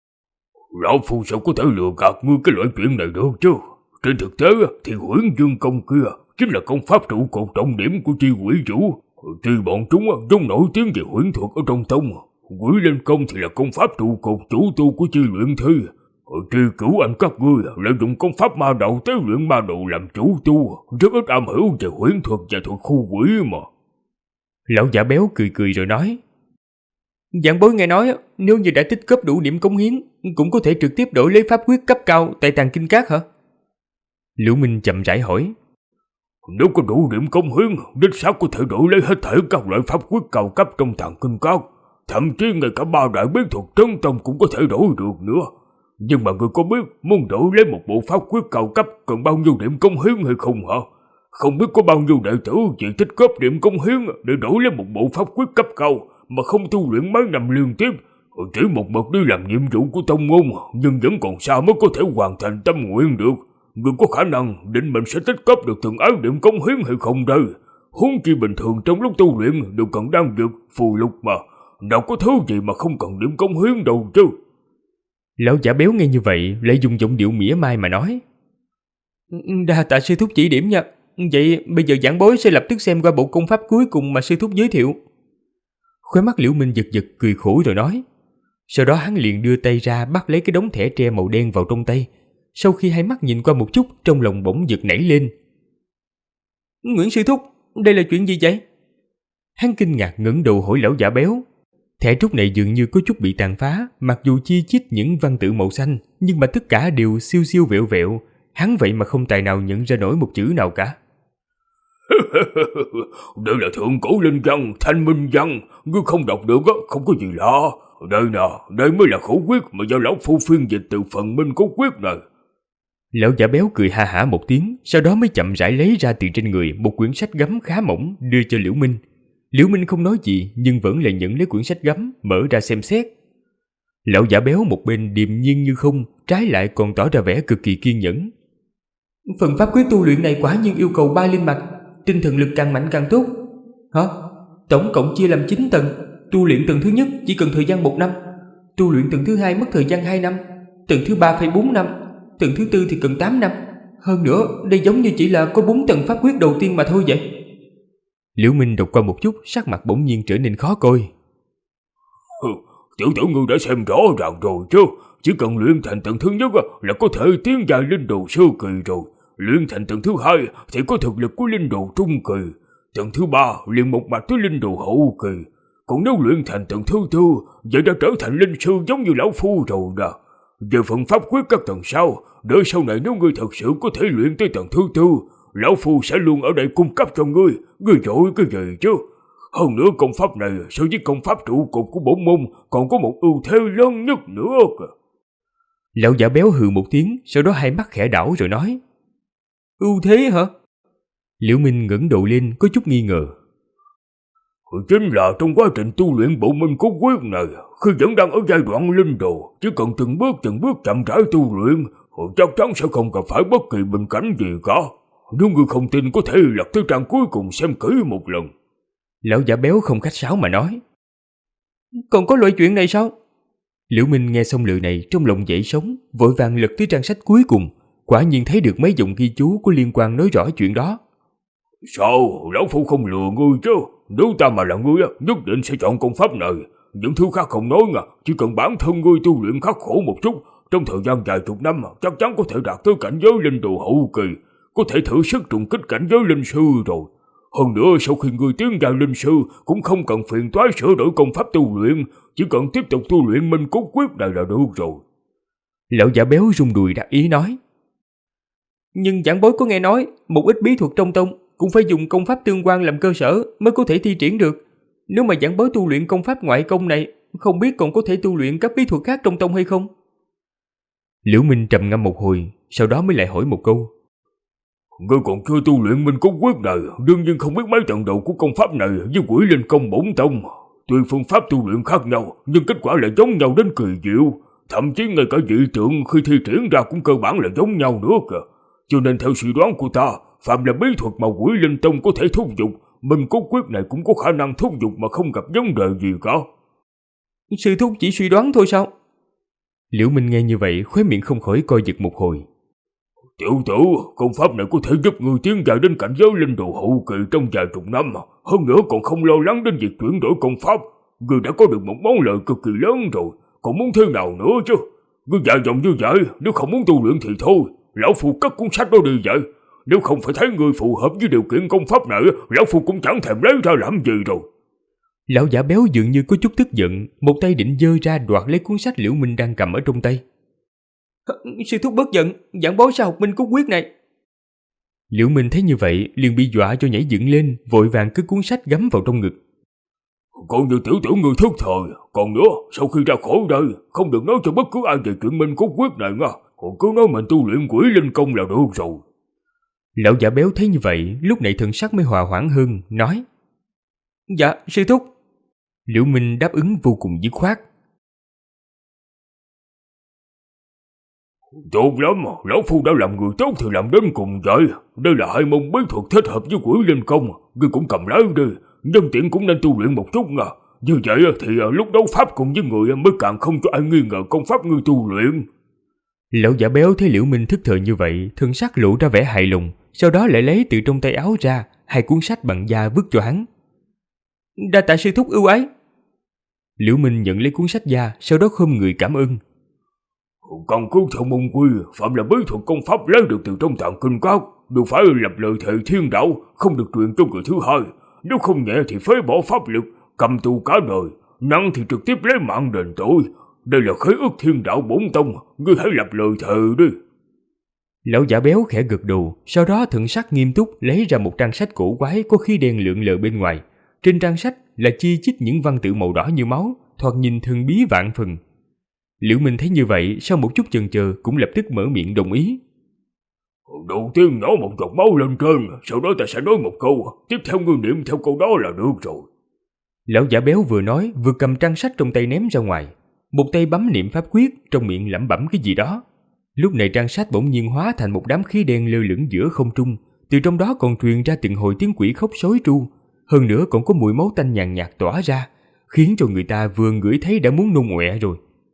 Lão phu sao có thể lừa gạt ngươi cái loại chuyện này được chứ? Trên thực tế thì Huyễn Dương Công kia chính là công pháp trụ cột trọng điểm của chi quỷ vũ. Chi bọn chúng vốn nổi tiếng về huyễn thuật ở trong tông. Quỷ Linh Công thì là công pháp trụ cột chủ tu của chi luyện thi. Chi Cửu Anh các ngươi lợi dụng công pháp ma đạo tế luyện ma đạo làm chủ tu, rất ít am hiểu về huyễn thuật và thuật khu quỷ mà. Lão giả béo cười cười rồi nói: Giảng bối nghe nói nếu như đã tích góp đủ điểm cống hiến, cũng có thể trực tiếp đổi lấy pháp quyết cấp cao tại Tàng Kinh Các hả? Liễu Minh chậm rãi hỏi: Nếu có đủ điểm cống hiến, đích xác có thể đổi lấy hết thảy các loại pháp quyết cao cấp trong Tàng Kinh Các, thậm chí ngay cả ba đại bí thuật trấn tông cũng có thể đổi được nữa. Nhưng mà người có biết muốn đổi lấy một bộ pháp quyết cao cấp cần bao nhiêu điểm cống hiến hay không hả? Không biết có bao nhiêu đệ tử chỉ tích góp điểm cống hiến để đổi lấy một bộ pháp quyết cấp cao mà không tu luyện mấy năm liên tiếp, chỉ một bậc đi làm nhiệm vụ của tông môn nhưng vẫn còn xa mới có thể hoàn thành tâm nguyện được. Người có khả năng định mình sẽ tích góp được từng ấy điểm cống hiến hay không đây? Huống chi bình thường trong lúc tu luyện đều cần đan dược, phù lục mà, nào có thứ gì mà không cần điểm cống hiến đâu chứ. Lão giả béo nghe như vậy lại dùng giọng điệu mỉa mai mà nói: Đa tạ sư thúc chỉ điểm nha. Vậy bây giờ giảng bối sẽ lập tức xem qua bộ công pháp cuối cùng mà sư thúc giới thiệu. Khóe mắt Liễu Minh giật giật cười khổ rồi nói. Sau đó hắn liền đưa tay ra bắt lấy cái đống thẻ tre màu đen vào trong tay. Sau khi hai mắt nhìn qua một chút, trong lòng bỗng giật nảy lên. Nguyễn sư thúc, đây là chuyện gì vậy? Hắn kinh ngạc ngẩng đầu hỏi lão giả béo. Thẻ trúc này dường như có chút bị tàn phá, mặc dù chi chít những văn tự màu xanh, nhưng mà tất cả đều siêu siêu vẹo vẹo. Hắn vậy mà không tài nào nhận ra nổi một chữ nào cả. Đây là thượng cổ linh văn, thanh minh văn, ngươi không đọc được không có gì lạ. Đây nè, đây mới là khẩu quyết mà do lão phu phiên dịch từ phần minh cổ quyết này. Lão giả béo cười ha hả một tiếng, sau đó mới chậm rãi lấy ra từ trên người một quyển sách gấm khá mỏng đưa cho Liễu Minh. Liễu Minh không nói gì nhưng vẫn là nhận lấy quyển sách gấm, mở ra xem xét. Lão giả béo một bên điềm nhiên như không, trái lại còn tỏ ra vẻ cực kỳ kiên nhẫn. Phần pháp quyết tu luyện này quả nhiên yêu cầu 3 linh mạch, tinh thần lực càng mạnh càng tốt. Hả? Tổng cộng chia làm 9 tầng, tu luyện tầng thứ nhất chỉ cần thời gian 1 năm, tu luyện tầng thứ 2 mất thời gian 2 năm, tầng thứ 3 phải 4 năm, tầng thứ 4 thì cần 8 năm. Hơn nữa, đây giống như chỉ là có 4 tầng pháp quyết đầu tiên mà thôi vậy. Liễu Minh đọc qua một chút, sắc mặt bỗng nhiên trở nên khó coi. Tiểu tử ngươi đã xem rõ ràng rồi chứ, chỉ cần luyện thành tầng thứ nhất là có thể tiến giai linh đồ sơ kỳ rồi, luyện thành tầng thứ 2 thì có thực lực của linh đồ trung kỳ, tầng thứ 3 liền một mạch tới linh đồ hậu kỳ, còn nếu luyện thành tầng thứ 4 vậy đã trở thành linh sư giống như lão phu rồi nè. Về phần pháp quyết các tầng sau, đợi sau này nếu ngươi thật sự có thể luyện tới tầng thứ 4, lão phu sẽ luôn ở đây cung cấp cho ngươi giỏi cái gì chứ. Hơn nữa công pháp này so với công pháp trụ cột của bổn môn còn có một ưu thế lớn nhất nữa kìa. Lão giả béo hừ một tiếng, sau đó hai mắt khẽ đảo rồi nói. Ưu thế hả? Liễu Minh ngẩng đầu lên có chút nghi ngờ. Chính là trong quá trình tu luyện bộ minh cốt quyết này, khi vẫn đang ở giai đoạn linh đồ, chỉ cần từng bước chậm rãi tu luyện, chắc chắn sẽ không gặp phải bất kỳ bình cảnh gì cả. Nếu ngươi không tin có thể lật tới trang cuối cùng xem kỹ một lần. Lão giả béo không khách sáo mà nói. Còn có loại chuyện này sao? Liễu Minh nghe xong lời này trong lòng dậy sóng, vội vàng lật tới trang sách cuối cùng, quả nhiên thấy được mấy dòng ghi chú có liên quan nói rõ chuyện đó. Sao, lão phu không lừa ngươi chứ? Nếu ta mà là ngươi, nhất định sẽ chọn công pháp này. Những thứ khác không nói nha, chỉ cần bản thân ngươi tu luyện khắc khổ một chút, trong thời gian vài chục năm chắc chắn có thể đạt tới cảnh giới linh đồ hậu kỳ, có thể thử sức trùng kích cảnh giới linh sư rồi. Hơn nữa sau khi ngươi tiến vào linh sư cũng không cần phiền toái sửa đổi công pháp tu luyện, chỉ cần tiếp tục tu luyện minh cốt quyết này là được rồi. Lão giả béo rung đùi đắc ý nói. Nhưng giảng bối có nghe nói một ít bí thuật trong tông cũng phải dùng công pháp tương quan làm cơ sở mới có thể thi triển được. Nếu mà giảng bối tu luyện công pháp ngoại công này, không biết còn có thể tu luyện các bí thuật khác trong tông hay không? Liễu Minh trầm ngâm một hồi, sau đó mới lại hỏi một câu. Ngươi còn chưa tu luyện minh cốt quyết này, đương nhiên không biết mấy trận đầu của công pháp này với quỷ linh công bổn tông. Tuy phương pháp tu luyện khác nhau, nhưng kết quả lại giống nhau đến kỳ diệu. Thậm chí ngay cả dị tượng khi thi triển ra cũng cơ bản là giống nhau nữa kìa. Cho nên theo suy đoán của ta, phạm là bí thuật mà quỷ linh tông có thể thúc giục, minh cốt quyết này cũng có khả năng thúc giục mà không gặp vấn đề gì cả. Sư thúc chỉ suy đoán thôi sao? Liễu Minh nghe như vậy khóe miệng không khỏi co giật một hồi. Tiểu tử, công pháp này có thể giúp ngươi tiến dài đến cảnh giới linh đồ hậu kỳ trong vài chục năm, hơn nữa còn không lo lắng đến việc chuyển đổi công pháp. Ngươi đã có được một món lợi cực kỳ lớn rồi, còn muốn thế nào nữa chứ? Ngươi dại dòng như vậy, nếu không muốn tu luyện thì thôi, lão phu cất cuốn sách đó đi vậy. Nếu không phải thấy ngươi phù hợp với điều kiện công pháp này, lão phu cũng chẳng thèm lấy ra làm gì rồi. Lão giả béo dường như có chút tức giận, một tay định giơ ra đoạt lấy cuốn sách Liễu Minh đang cầm ở trong tay. Sư thúc bớt giận, giảng bối sao học Minh Cốt Quyết này. Liễu Minh thấy như vậy liền bị dọa cho nhảy dựng lên, vội vàng cất cuốn sách gắm vào trong ngực. Còn như tiểu tử ngươi thức thời, còn nữa, sau khi ra khỏi đây, không được nói cho bất cứ ai về chuyện Minh Cốt Quyết này nha, còn cứ nói mình tu luyện Quỷ Linh Công là được rồi. Lão giả béo thấy như vậy, lúc này thần sắc mới hòa hoãn hơn, nói: Dạ, sư thúc. Liễu Minh đáp ứng vô cùng dứt khoát. Tốt lắm, lão phu đã làm người tốt thì làm đến cùng vậy. Đây là hai môn bí thuật thích hợp với Quỷ Linh Công, ngươi cũng cầm lấy đi, nhân tiện cũng nên tu luyện một chút nha. Như vậy thì lúc đấu pháp cùng với người mới càng không cho ai nghi ngờ công pháp ngươi tu luyện. Lão giả béo thấy Liễu Minh thức thời như vậy, thần sắc lộ ra vẻ hài lòng, sau đó lại lấy từ trong tay áo ra hai cuốn sách bằng da vứt cho hắn. Đa tạ sư thúc ưu ái. Liễu Minh nhận lấy cuốn sách da, sau đó khom người cảm ơn. Căn cứ theo môn quy, phạm là bí thuật công pháp lấy được từ trong tạng kinh các, đều phải lập lời thề thiên đạo, không được truyền cho người thứ hai. Nếu không nhẹ thì phế bỏ pháp lực, cầm tù cả đời, nặng thì trực tiếp lấy mạng đền tội. Đây là khế ước thiên đạo bổn tông, ngươi hãy lập lời thề đi. Lão giả béo khẽ gật đầu, sau đó thần sắc nghiêm túc lấy ra một trang sách cổ quái có khí đen lượn lờ bên ngoài. Trên trang sách là chi chít những văn tự màu đỏ như máu, thoạt nhìn thần bí vạn phần. Liễu Minh thấy như vậy, sau một chút chần chờ cũng lập tức mở miệng đồng ý. Đầu tiên nhỏ một giọt máu lên trên, sau đó ta sẽ nói một câu, tiếp theo ngươi niệm theo câu đó là được rồi. Lão giả béo vừa nói vừa cầm trang sách trong tay ném ra ngoài, một tay bấm niệm pháp quyết, trong miệng lẩm bẩm cái gì đó. Lúc này trang sách bỗng nhiên hóa thành một đám khí đen lơ lửng giữa không trung, từ trong đó còn truyền ra từng hồi tiếng quỷ khóc sói tru, hơn nữa còn có mùi máu tanh nhàn nhạt tỏa ra, khiến cho người ta vừa ngửi thấy đã muốn nôn ọe rồi.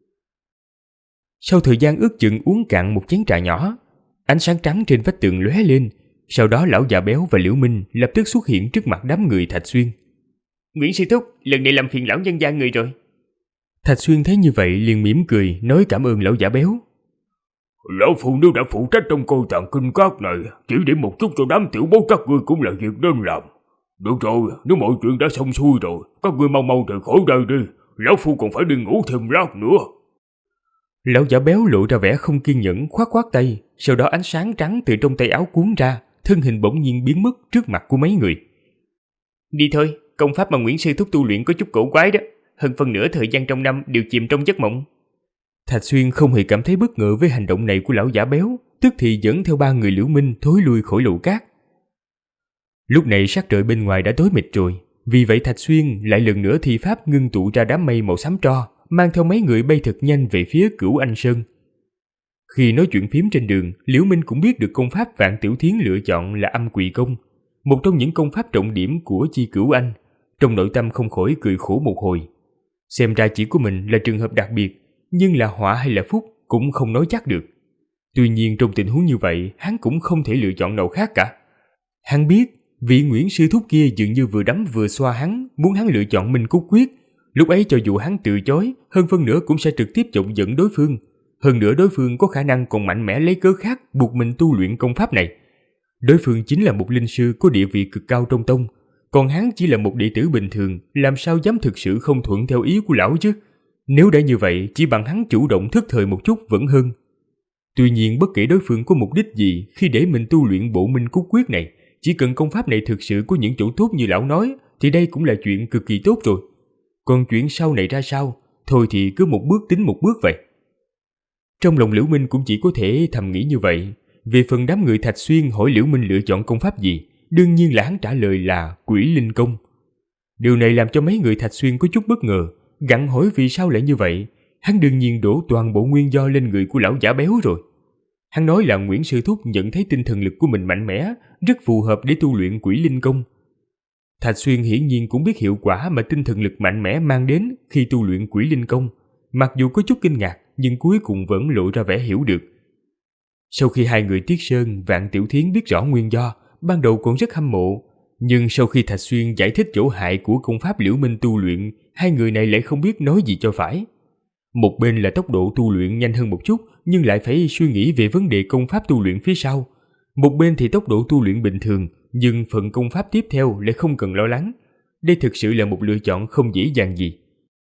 Sau thời gian ước chừng uống cạn một chén trà nhỏ, ánh sáng trắng trên vách tường lóe lên, sau đó lão già béo và Liễu Minh lập tức xuất hiện trước mặt đám người Thạch Xuyên. Nguyễn sư thúc, lần này làm phiền lão nhân gia người rồi. Thạch Xuyên thấy như vậy liền mỉm cười nói cảm ơn lão giả béo. Lão phụ nếu đã phụ trách trong coi tạng kinh các này, chỉ điểm một chút cho đám tiểu bối các ngươi cũng là việc nên làm. Được rồi, nếu mọi chuyện đã xong xuôi rồi, các ngươi mau mau rời khỏi đây đi, lão phu còn phải đi ngủ thêm lát nữa. Lão giả béo lộ ra vẻ không kiên nhẫn, khoát khoát tay, sau đó ánh sáng trắng từ trong tay áo cuốn ra, thân hình bỗng nhiên biến mất trước mặt của mấy người. Đi thôi, công pháp mà Nguyễn sư thúc tu luyện có chút cổ quái đó, hơn phân nửa thời gian trong năm đều chìm trong giấc mộng. Thạch Xuyên không hề cảm thấy bất ngờ với hành động này của lão giả béo, tức thì dẫn theo ba người Liễu Minh thối lui khỏi lũ cát. Lúc này sắc trời bên ngoài đã tối mịt rồi, vì vậy Thạch Xuyên lại lần nữa thi pháp ngưng tụ ra đám mây màu xám tro, mang theo mấy người bay thật nhanh về phía Cửu Anh Sơn. Khi nói chuyện phím trên đường, Liễu Minh cũng biết được công pháp Vạn Tiểu Thiến lựa chọn là Âm Quỷ Công, một trong những công pháp trọng điểm của chi Cửu Anh. Trong nội tâm không khỏi cười khổ một hồi. Xem ra chỉ của mình là trường hợp đặc biệt, nhưng là họa hay là phúc cũng không nói chắc được. Tuy nhiên trong tình huống như vậy, hắn cũng không thể lựa chọn nào khác cả. Hắn biết, vị Nguyễn sư thúc kia dường như vừa đấm vừa xoa hắn, muốn hắn lựa chọn Minh Cốt Quyết. Lúc ấy cho dù hắn từ chối, hơn phân nửa cũng sẽ trực tiếp chọc giận đối phương. Hơn nữa đối phương có khả năng còn mạnh mẽ lấy cớ khác buộc mình tu luyện công pháp này. Đối phương chính là một linh sư có địa vị cực cao trong tông, còn hắn chỉ là một đệ tử bình thường, làm sao dám thực sự không thuận theo ý của lão chứ? Nếu đã như vậy, chỉ bằng hắn chủ động thức thời một chút vẫn hơn. Tuy nhiên bất kể đối phương có mục đích gì khi để mình tu luyện bộ Minh Cốt Quyết này, chỉ cần công pháp này thực sự có những chỗ tốt như lão nói, thì đây cũng là chuyện cực kỳ tốt rồi. Còn chuyện sau này ra sao, thôi thì cứ một bước tính một bước vậy. Trong lòng Liễu Minh cũng chỉ có thể thầm nghĩ như vậy. Về phần đám người Thạch Xuyên hỏi Liễu Minh lựa chọn công pháp gì, đương nhiên là hắn trả lời là Quỷ Linh Công. Điều này làm cho mấy người Thạch Xuyên có chút bất ngờ, gặng hỏi vì sao lại như vậy. Hắn đương nhiên đổ toàn bộ nguyên do lên người của lão giả béo rồi. Hắn nói là Nguyễn sư thúc nhận thấy tinh thần lực của mình mạnh mẽ, rất phù hợp để tu luyện Quỷ Linh Công. Thạch Xuyên hiển nhiên cũng biết hiệu quả mà tinh thần lực mạnh mẽ mang đến khi tu luyện Quỷ Linh Công, mặc dù có chút kinh ngạc nhưng cuối cùng vẫn lộ ra vẻ hiểu được. Sau khi hai người Tiết Sơn, Vạn Tiểu Thiến biết rõ nguyên do, ban đầu còn rất hâm mộ, nhưng sau khi Thạch Xuyên giải thích chỗ hại của công pháp Liễu Minh tu luyện, hai người này lại không biết nói gì cho phải. Một bên là tốc độ tu luyện nhanh hơn một chút, nhưng lại phải suy nghĩ về vấn đề công pháp tu luyện phía sau. Một bên thì tốc độ tu luyện bình thường, nhưng phần công pháp tiếp theo lại không cần lo lắng. Đây thực sự là một lựa chọn không dễ dàng gì.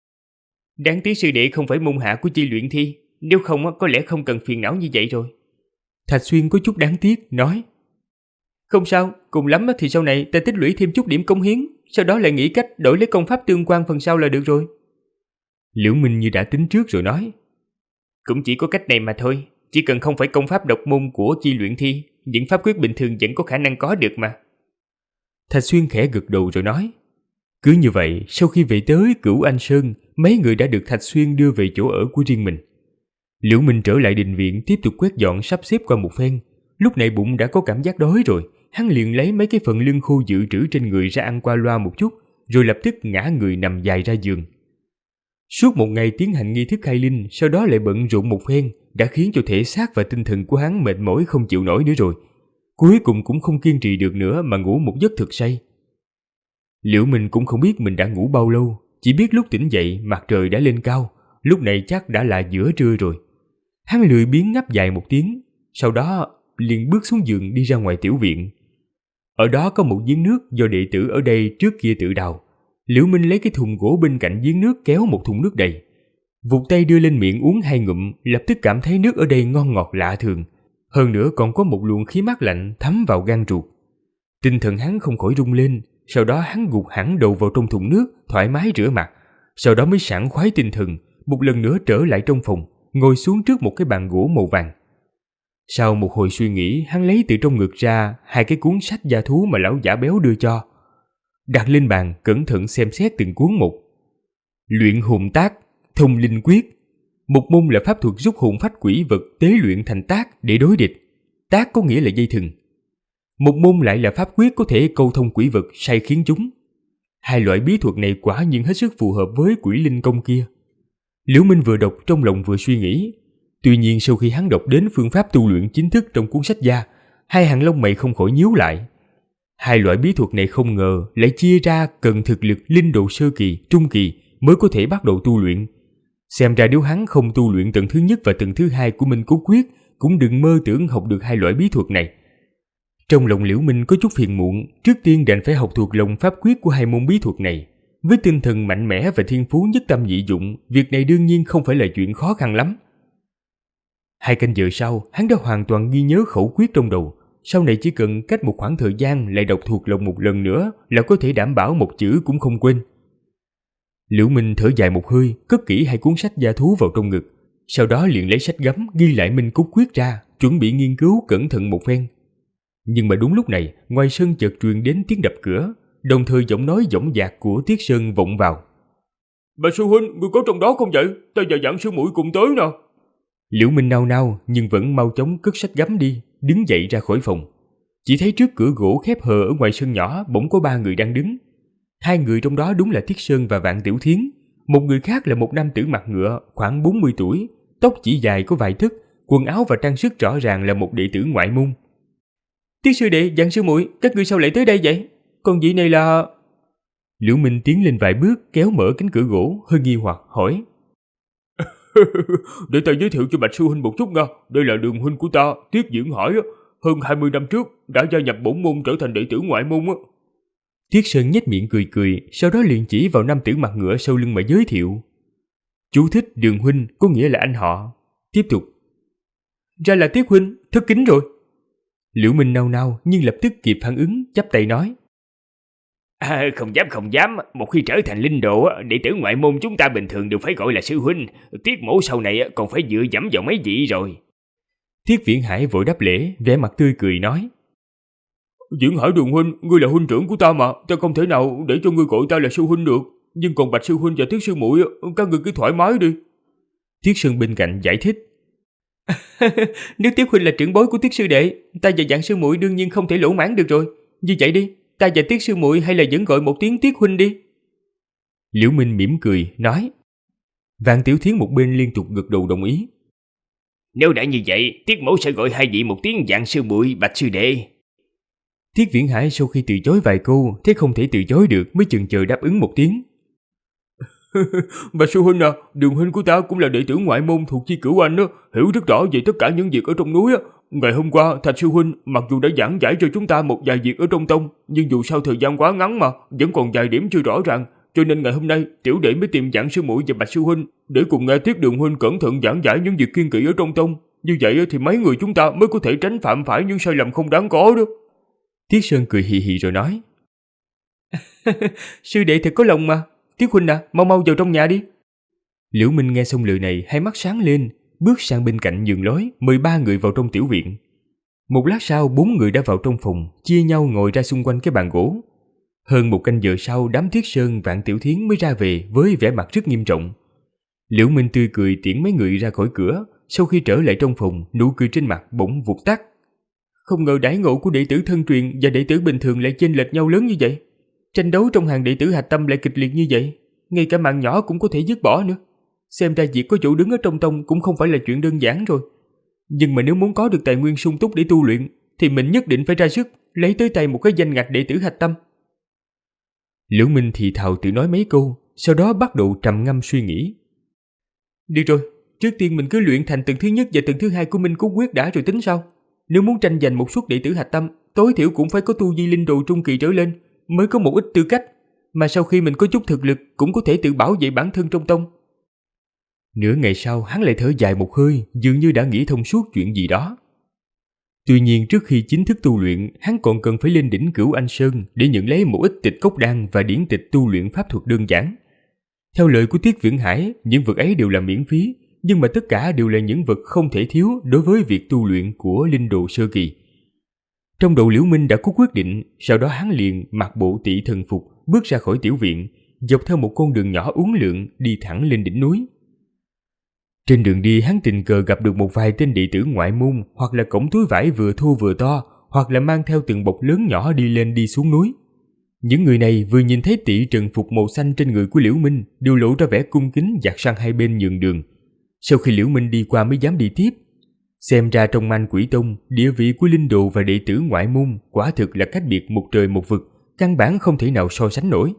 Đáng tiếc sư đệ không phải môn hạ của Chi luyện thi, nếu không có lẽ không cần phiền não như vậy rồi. Thạch Xuyên có chút đáng tiếc, nói: Không sao, cùng lắm thì sau này ta tích lũy thêm chút điểm công hiến, sau đó lại nghĩ cách đổi lấy công pháp tương quan phần sau là được rồi. Liễu Minh như đã tính trước rồi nói: Cũng chỉ có cách này mà thôi, chỉ cần không phải công pháp độc môn của Chi luyện thi, những pháp quyết bình thường vẫn có khả năng có được mà. Thạch Xuyên khẽ gật đầu rồi nói. Cứ như vậy, sau khi về tới Cửu Anh Sơn, mấy người đã được Thạch Xuyên đưa về chỗ ở của riêng mình. Liễu Minh trở lại đình viện tiếp tục quét dọn sắp xếp qua một phen. Lúc này bụng đã có cảm giác đói rồi, hắn liền lấy mấy cái phần lương khô dự trữ trên người ra ăn qua loa một chút, rồi lập tức ngã người nằm dài ra giường. Suốt một ngày tiến hành nghi thức khai linh, sau đó lại bận rộn một phen, đã khiến cho thể xác và tinh thần của hắn mệt mỏi không chịu nổi nữa rồi. Cuối cùng cũng không kiên trì được nữa mà ngủ một giấc thực say. Liễu Minh cũng không biết mình đã ngủ bao lâu, chỉ biết lúc tỉnh dậy mặt trời đã lên cao, lúc này chắc đã là giữa trưa rồi. Hắn lười biếng ngáp dài một tiếng, sau đó liền bước xuống giường đi ra ngoài tiểu viện. Ở đó có một giếng nước do đệ tử ở đây trước kia tự đào. Liễu Minh lấy cái thùng gỗ bên cạnh giếng nước kéo một thùng nước đầy, vụt tay đưa lên miệng uống 2 ngụm, lập tức cảm thấy nước ở đây ngon ngọt lạ thường. Hơn nữa còn có một luồng khí mát lạnh thấm vào gan ruột. Tinh thần hắn không khỏi rung lên, sau đó hắn gục hẳn đầu vào trong thùng nước, thoải mái rửa mặt, sau đó mới sảng khoái tinh thần, một lần nữa trở lại trong phòng, ngồi xuống trước một cái bàn gỗ màu vàng. Sau một hồi suy nghĩ, hắn lấy từ trong ngực ra 2 cái cuốn sách gia thú mà lão giả béo đưa cho, đặt lên bàn cẩn thận xem xét từng cuốn một. Luyện hồn tác, thông linh quyết. Một môn là pháp thuật giúp hồn phách quỷ vật tế luyện thành tác để đối địch. Tác có nghĩa là dây thừng. Một môn lại là pháp quyết có thể câu thông quỷ vật sai khiến chúng. 2 loại bí thuật này quả nhiên hết sức phù hợp với quỷ linh công kia. Liễu Minh vừa đọc trong lòng vừa suy nghĩ. Tuy nhiên sau khi hắn đọc đến phương pháp tu luyện chính thức trong cuốn sách gia, 2 hàng lông mày không khỏi nhíu lại. 2 loại bí thuật này không ngờ lại chia ra cần thực lực linh độ sơ kỳ, trung kỳ mới có thể bắt đầu tu luyện. Xem ra nếu hắn không tu luyện tầng thứ nhất và tầng thứ 2 của Minh Cốt Quyết, cũng đừng mơ tưởng học được 2 loại bí thuật này. Trong lòng Liễu Minh có chút phiền muộn, trước tiên đành phải học thuộc lòng pháp quyết của 2 môn bí thuật này. Với tinh thần mạnh mẽ và thiên phú nhất tâm nhị dụng, việc này đương nhiên không phải là chuyện khó khăn lắm. 2 canh giờ sau, hắn đã hoàn toàn ghi nhớ khẩu quyết trong đầu. Sau này chỉ cần cách một khoảng thời gian lại đọc thuộc lòng một lần nữa là có thể đảm bảo một chữ cũng không quên. Liễu Minh thở dài một hơi, cất kỹ 2 cuốn sách gia thú vào trong ngực, sau đó liền lấy sách gấm ghi lại Minh Cốt Quyết ra, chuẩn bị nghiên cứu cẩn thận một phen. Nhưng mà đúng lúc này, ngoài sân chợt truyền đến tiếng đập cửa, đồng thời giọng nói dõng dạc của Tiết Sơn vọng vào. Bà sư huynh, người có trong đó không vậy? Ta và Dặn sư muội cùng tới nè. Liễu Minh nao nao nhưng vẫn mau chóng cất sách gấm đi, đứng dậy ra khỏi phòng. Chỉ thấy trước cửa gỗ khép hờ ở ngoài sân nhỏ bỗng có 3 người đang đứng. 2 người trong đó đúng là Tiết Sơn và Vạn Tiểu Thiến. Một người khác là một nam tử mặt ngựa, khoảng 40 tuổi, tóc chỉ dài có vài tấc, quần áo và trang sức rõ ràng là một đệ tử ngoại môn. Tiết sư đệ, Dặn sư muội, các ngươi sao lại tới đây vậy? Còn vị này là... Liễu Minh tiến lên vài bước, kéo mở cánh cửa gỗ, hơi nghi hoặc hỏi. Để ta giới thiệu cho Bạch sư huynh một chút nha. Đây là Đường huynh của ta, Tiết Diễn Hải. Hơn 20 năm trước đã gia nhập bổn môn trở thành đệ tử ngoại môn. Tiết Sơn nhếch miệng cười cười, sau đó liền chỉ vào nam tử mặt ngựa sau lưng mà giới thiệu. Chú thích Đường huynh có nghĩa là anh họ. Tiếp tục. Ra là Tiết huynh, thất kính rồi. Liễu Minh nao nao nhưng lập tức kịp phản ứng, chắp tay nói. Không dám, một khi trở thành linh đồ, đệ tử ngoại môn chúng ta bình thường đều phải gọi là sư huynh, Tiết mỗ sau này còn phải dựa dẫm vào mấy vị rồi. Tiết Viễn Hải vội đáp lễ, vẻ mặt tươi cười nói. Viễn Hải Đường huynh, ngươi là huynh trưởng của ta mà, ta không thể nào để cho ngươi gọi ta là sư huynh được. Nhưng còn Bạch sư huynh và Tiết sư muội, các ngươi cứ thoải mái đi. Tiết Sơn bên cạnh giải thích. Nếu Tiết huynh là trưởng bối của Tiết sư đệ, ta và Dặn sư muội đương nhiên không thể lỗ mãn được rồi. Như vậy đi, ta và Tiết sư muội hay là vẫn gọi một tiếng Tiết huynh đi. Liễu Minh mỉm cười nói. Vạn Tiểu Thiến một bên liên tục gật đầu đồng ý. Nếu đã như vậy, Tiết mẫu sẽ gọi hai vị một tiếng Dạng sư muội, Bạch sư đệ. Tiết Viễn Hải sau khi từ chối vài câu, thấy không thể từ chối được mới chần chờ đáp ứng một tiếng. Bạch sư huynh à, Đường huynh của ta cũng là đệ tử ngoại môn thuộc chi cửu anh á, hiểu rất rõ về tất cả những việc ở trong núi á. Ngày hôm qua, Thạch sư huynh mặc dù đã giảng giải cho chúng ta một vài việc ở trong tông, nhưng dù sao thời gian quá ngắn mà, vẫn còn vài điểm chưa rõ ràng, cho nên ngày hôm nay tiểu đệ mới tìm Dạng sư muội và Bạch sư huynh để cùng nghe Tiết đường huynh cẩn thận giảng giải những việc kiêng kỵ ở trong tông. Như vậy thì mấy người chúng ta mới có thể tránh phạm phải những sai lầm không đáng có đó. Tiết Sơn cười hì hì rồi nói. Sư đệ thật có lòng mà. Tiết huynh à, mau mau vào trong nhà đi. Liễu Minh nghe xong lời này, hai mắt sáng lên, bước sang bên cạnh nhường lối, mời ba người vào trong tiểu viện. Một lát sau, 4 người đã vào trong phòng, chia nhau ngồi ra xung quanh cái bàn gỗ. Hơn một canh giờ sau, đám Tiết Sơn, Vạn Tiểu Thiến mới ra về với vẻ mặt rất nghiêm trọng. Liễu Minh tươi cười tiễn mấy người ra khỏi cửa, sau khi trở lại trong phòng, nụ cười trên mặt bỗng vụt tắt. Không ngờ đãi ngộ của đệ tử thân truyền và đệ tử bình thường lại chênh lệch nhau lớn như vậy. Tranh đấu trong hàng đệ tử hạch tâm lại kịch liệt như vậy, ngay cả mạng nhỏ cũng có thể dứt bỏ nữa. Xem ra việc có chỗ đứng ở trong tông cũng không phải là chuyện đơn giản rồi. Nhưng mà nếu muốn có được tài nguyên sung túc để tu luyện, thì mình nhất định phải ra sức lấy tới tay một cái danh ngạch đệ tử hạch tâm. Liễu Minh thì thào tự nói mấy câu, sau đó bắt đầu trầm ngâm suy nghĩ. Được rồi, trước tiên mình cứ luyện thành tầng thứ nhất và tầng thứ hai của Minh Cốt Quyết đã rồi tính sau. Nếu muốn tranh giành một suất đệ tử hạch tâm, tối thiểu cũng phải có tu vi linh đồ trung kỳ trở lên, mới có một ít tư cách, mà sau khi mình có chút thực lực cũng có thể tự bảo vệ bản thân trong tông. Nửa ngày sau, hắn lại thở dài một hơi, dường như đã nghĩ thông suốt chuyện gì đó. Tuy nhiên trước khi chính thức tu luyện, hắn còn cần phải lên đỉnh Cửu Anh Sơn để nhận lấy một ít tịch cốc đan và điển tịch tu luyện pháp thuật đơn giản. Theo lời của Tiết Viễn Hải, những vật ấy đều là miễn phí, nhưng mà tất cả đều là những vật không thể thiếu đối với việc tu luyện của linh đồ sơ kỳ. Trong đầu Liễu Minh đã có quyết định, sau đó hắn liền mặc bộ Tỵ thần phục, bước ra khỏi tiểu viện, dọc theo một con đường nhỏ uốn lượn đi thẳng lên đỉnh núi. Trên đường đi, hắn tình cờ gặp được một vài tên đệ tử ngoại môn, hoặc là cổng túi vải vừa thô vừa to, hoặc là mang theo từng bọc lớn nhỏ đi lên đi xuống núi. Những người này vừa nhìn thấy Tỵ trần phục màu xanh trên người của Liễu Minh, đều lộ ra vẻ cung kính dạt sang hai bên nhường đường. Sau khi Liễu Minh đi qua mới dám đi tiếp. Xem ra trong Man Quỷ Tông, địa vị của linh đồ và đệ tử ngoại môn quả thực là cách biệt một trời một vực, căn bản không thể nào so sánh nổi.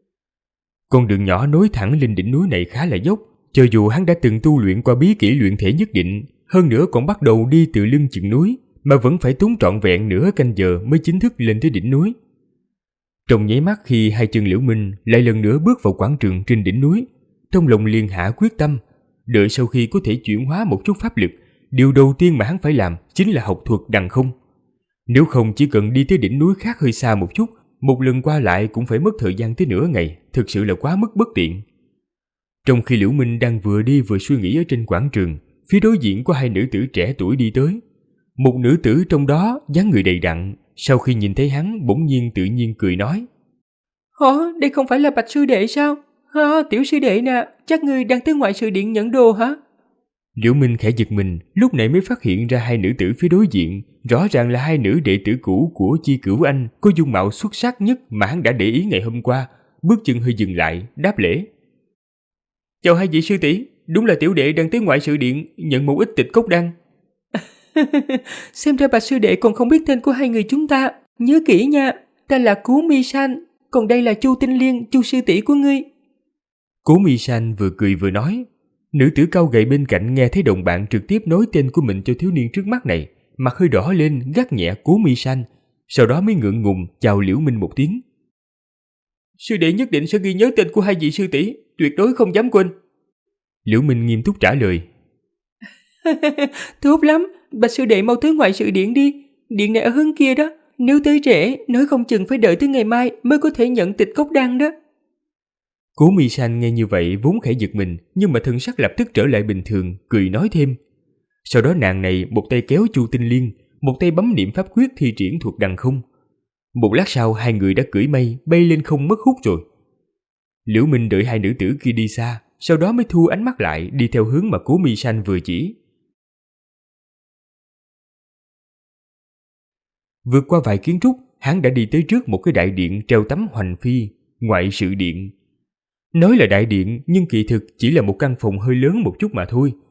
Con đường nhỏ nối thẳng lên đỉnh núi này khá là dốc, cho dù hắn đã từng tu luyện qua bí kỹ luyện thể nhất định, hơn nữa còn bắt đầu đi từ lưng chừng núi, mà vẫn phải tốn trọn vẹn nửa canh giờ mới chính thức lên tới đỉnh núi. Trong nháy mắt khi hai chân Liễu Minh lại lần nữa bước vào quảng trường trên đỉnh núi, trong lòng liền hạ quyết tâm, đợi sau khi có thể chuyển hóa một chút pháp lực, điều đầu tiên mà hắn phải làm chính là học thuật đằng không. Nếu không chỉ cần đi tới đỉnh núi khác hơi xa một chút, một lần qua lại cũng phải mất thời gian tới nửa ngày, thực sự là quá mức bất tiện. Trong khi Liễu Minh đang vừa đi vừa suy nghĩ ở trên quảng trường, phía đối diện có hai nữ tử trẻ tuổi đi tới. Một nữ tử trong đó dáng người đầy đặn, sau khi nhìn thấy hắn bỗng nhiên tự nhiên cười nói: Đây không phải là Bạch sư đệ sao? Tiểu sư đệ nè, chắc ngươi đang tới ngoại sự điện nhận đồ hả? Liễu Minh khẽ giật mình, lúc này mới phát hiện ra hai nữ tử phía đối diện, rõ ràng là hai nữ đệ tử cũ của Chi Cửu Anh, có dung mạo xuất sắc nhất mà hắn đã để ý ngày hôm qua. Bước chân hơi dừng lại, đáp lễ: Chào hai vị sư tỷ, đúng là tiểu đệ đang tới ngoại sự điện nhận một ít tịch cốc đan. Xem ra Bạch sư đệ còn không biết tên của hai người chúng ta, nhớ kỹ nha, ta là Cố Mi San, còn đây là Chu Tinh Liên, Chu sư tỷ của ngươi. Cố Mi San vừa cười vừa nói. Nữ tử cao gầy bên cạnh nghe thấy đồng bạn trực tiếp nói tên của mình cho thiếu niên trước mắt này, mặt hơi đỏ lên, gắt nhẹ Cố Mi San, sau đó mới ngượng ngùng chào Liễu Minh một tiếng. Sư đệ nhất định sẽ ghi nhớ tên của hai vị sư tỷ, tuyệt đối không dám quên. Liễu Minh nghiêm túc trả lời. Tốt lắm, Bạch sư đệ mau tới ngoại sự điện đi, điện này ở hướng kia đó, nếu tới trễ, nói không chừng phải đợi tới ngày mai mới có thể nhận tịch cốc đan đó. Cố Mi San nghe như vậy vốn khẽ giật mình, nhưng mà thân sắc lập tức trở lại bình thường, cười nói thêm. Sau đó nàng này một tay kéo Chu Tinh Liên, một tay bấm niệm pháp quyết thi triển thuật đằng không. Một lát sau hai người đã cưỡi mây bay lên không mất hút rồi. Liễu Minh đợi hai nữ tử kia đi xa, sau đó mới thu ánh mắt lại đi theo hướng mà Cố Mi San vừa chỉ. Vượt qua vài kiến trúc, hắn đã đi tới trước một cái đại điện treo tấm hoành phi, ngoại sự điện. Nói là đại điện nhưng kỳ thực chỉ là một căn phòng hơi lớn một chút mà thôi.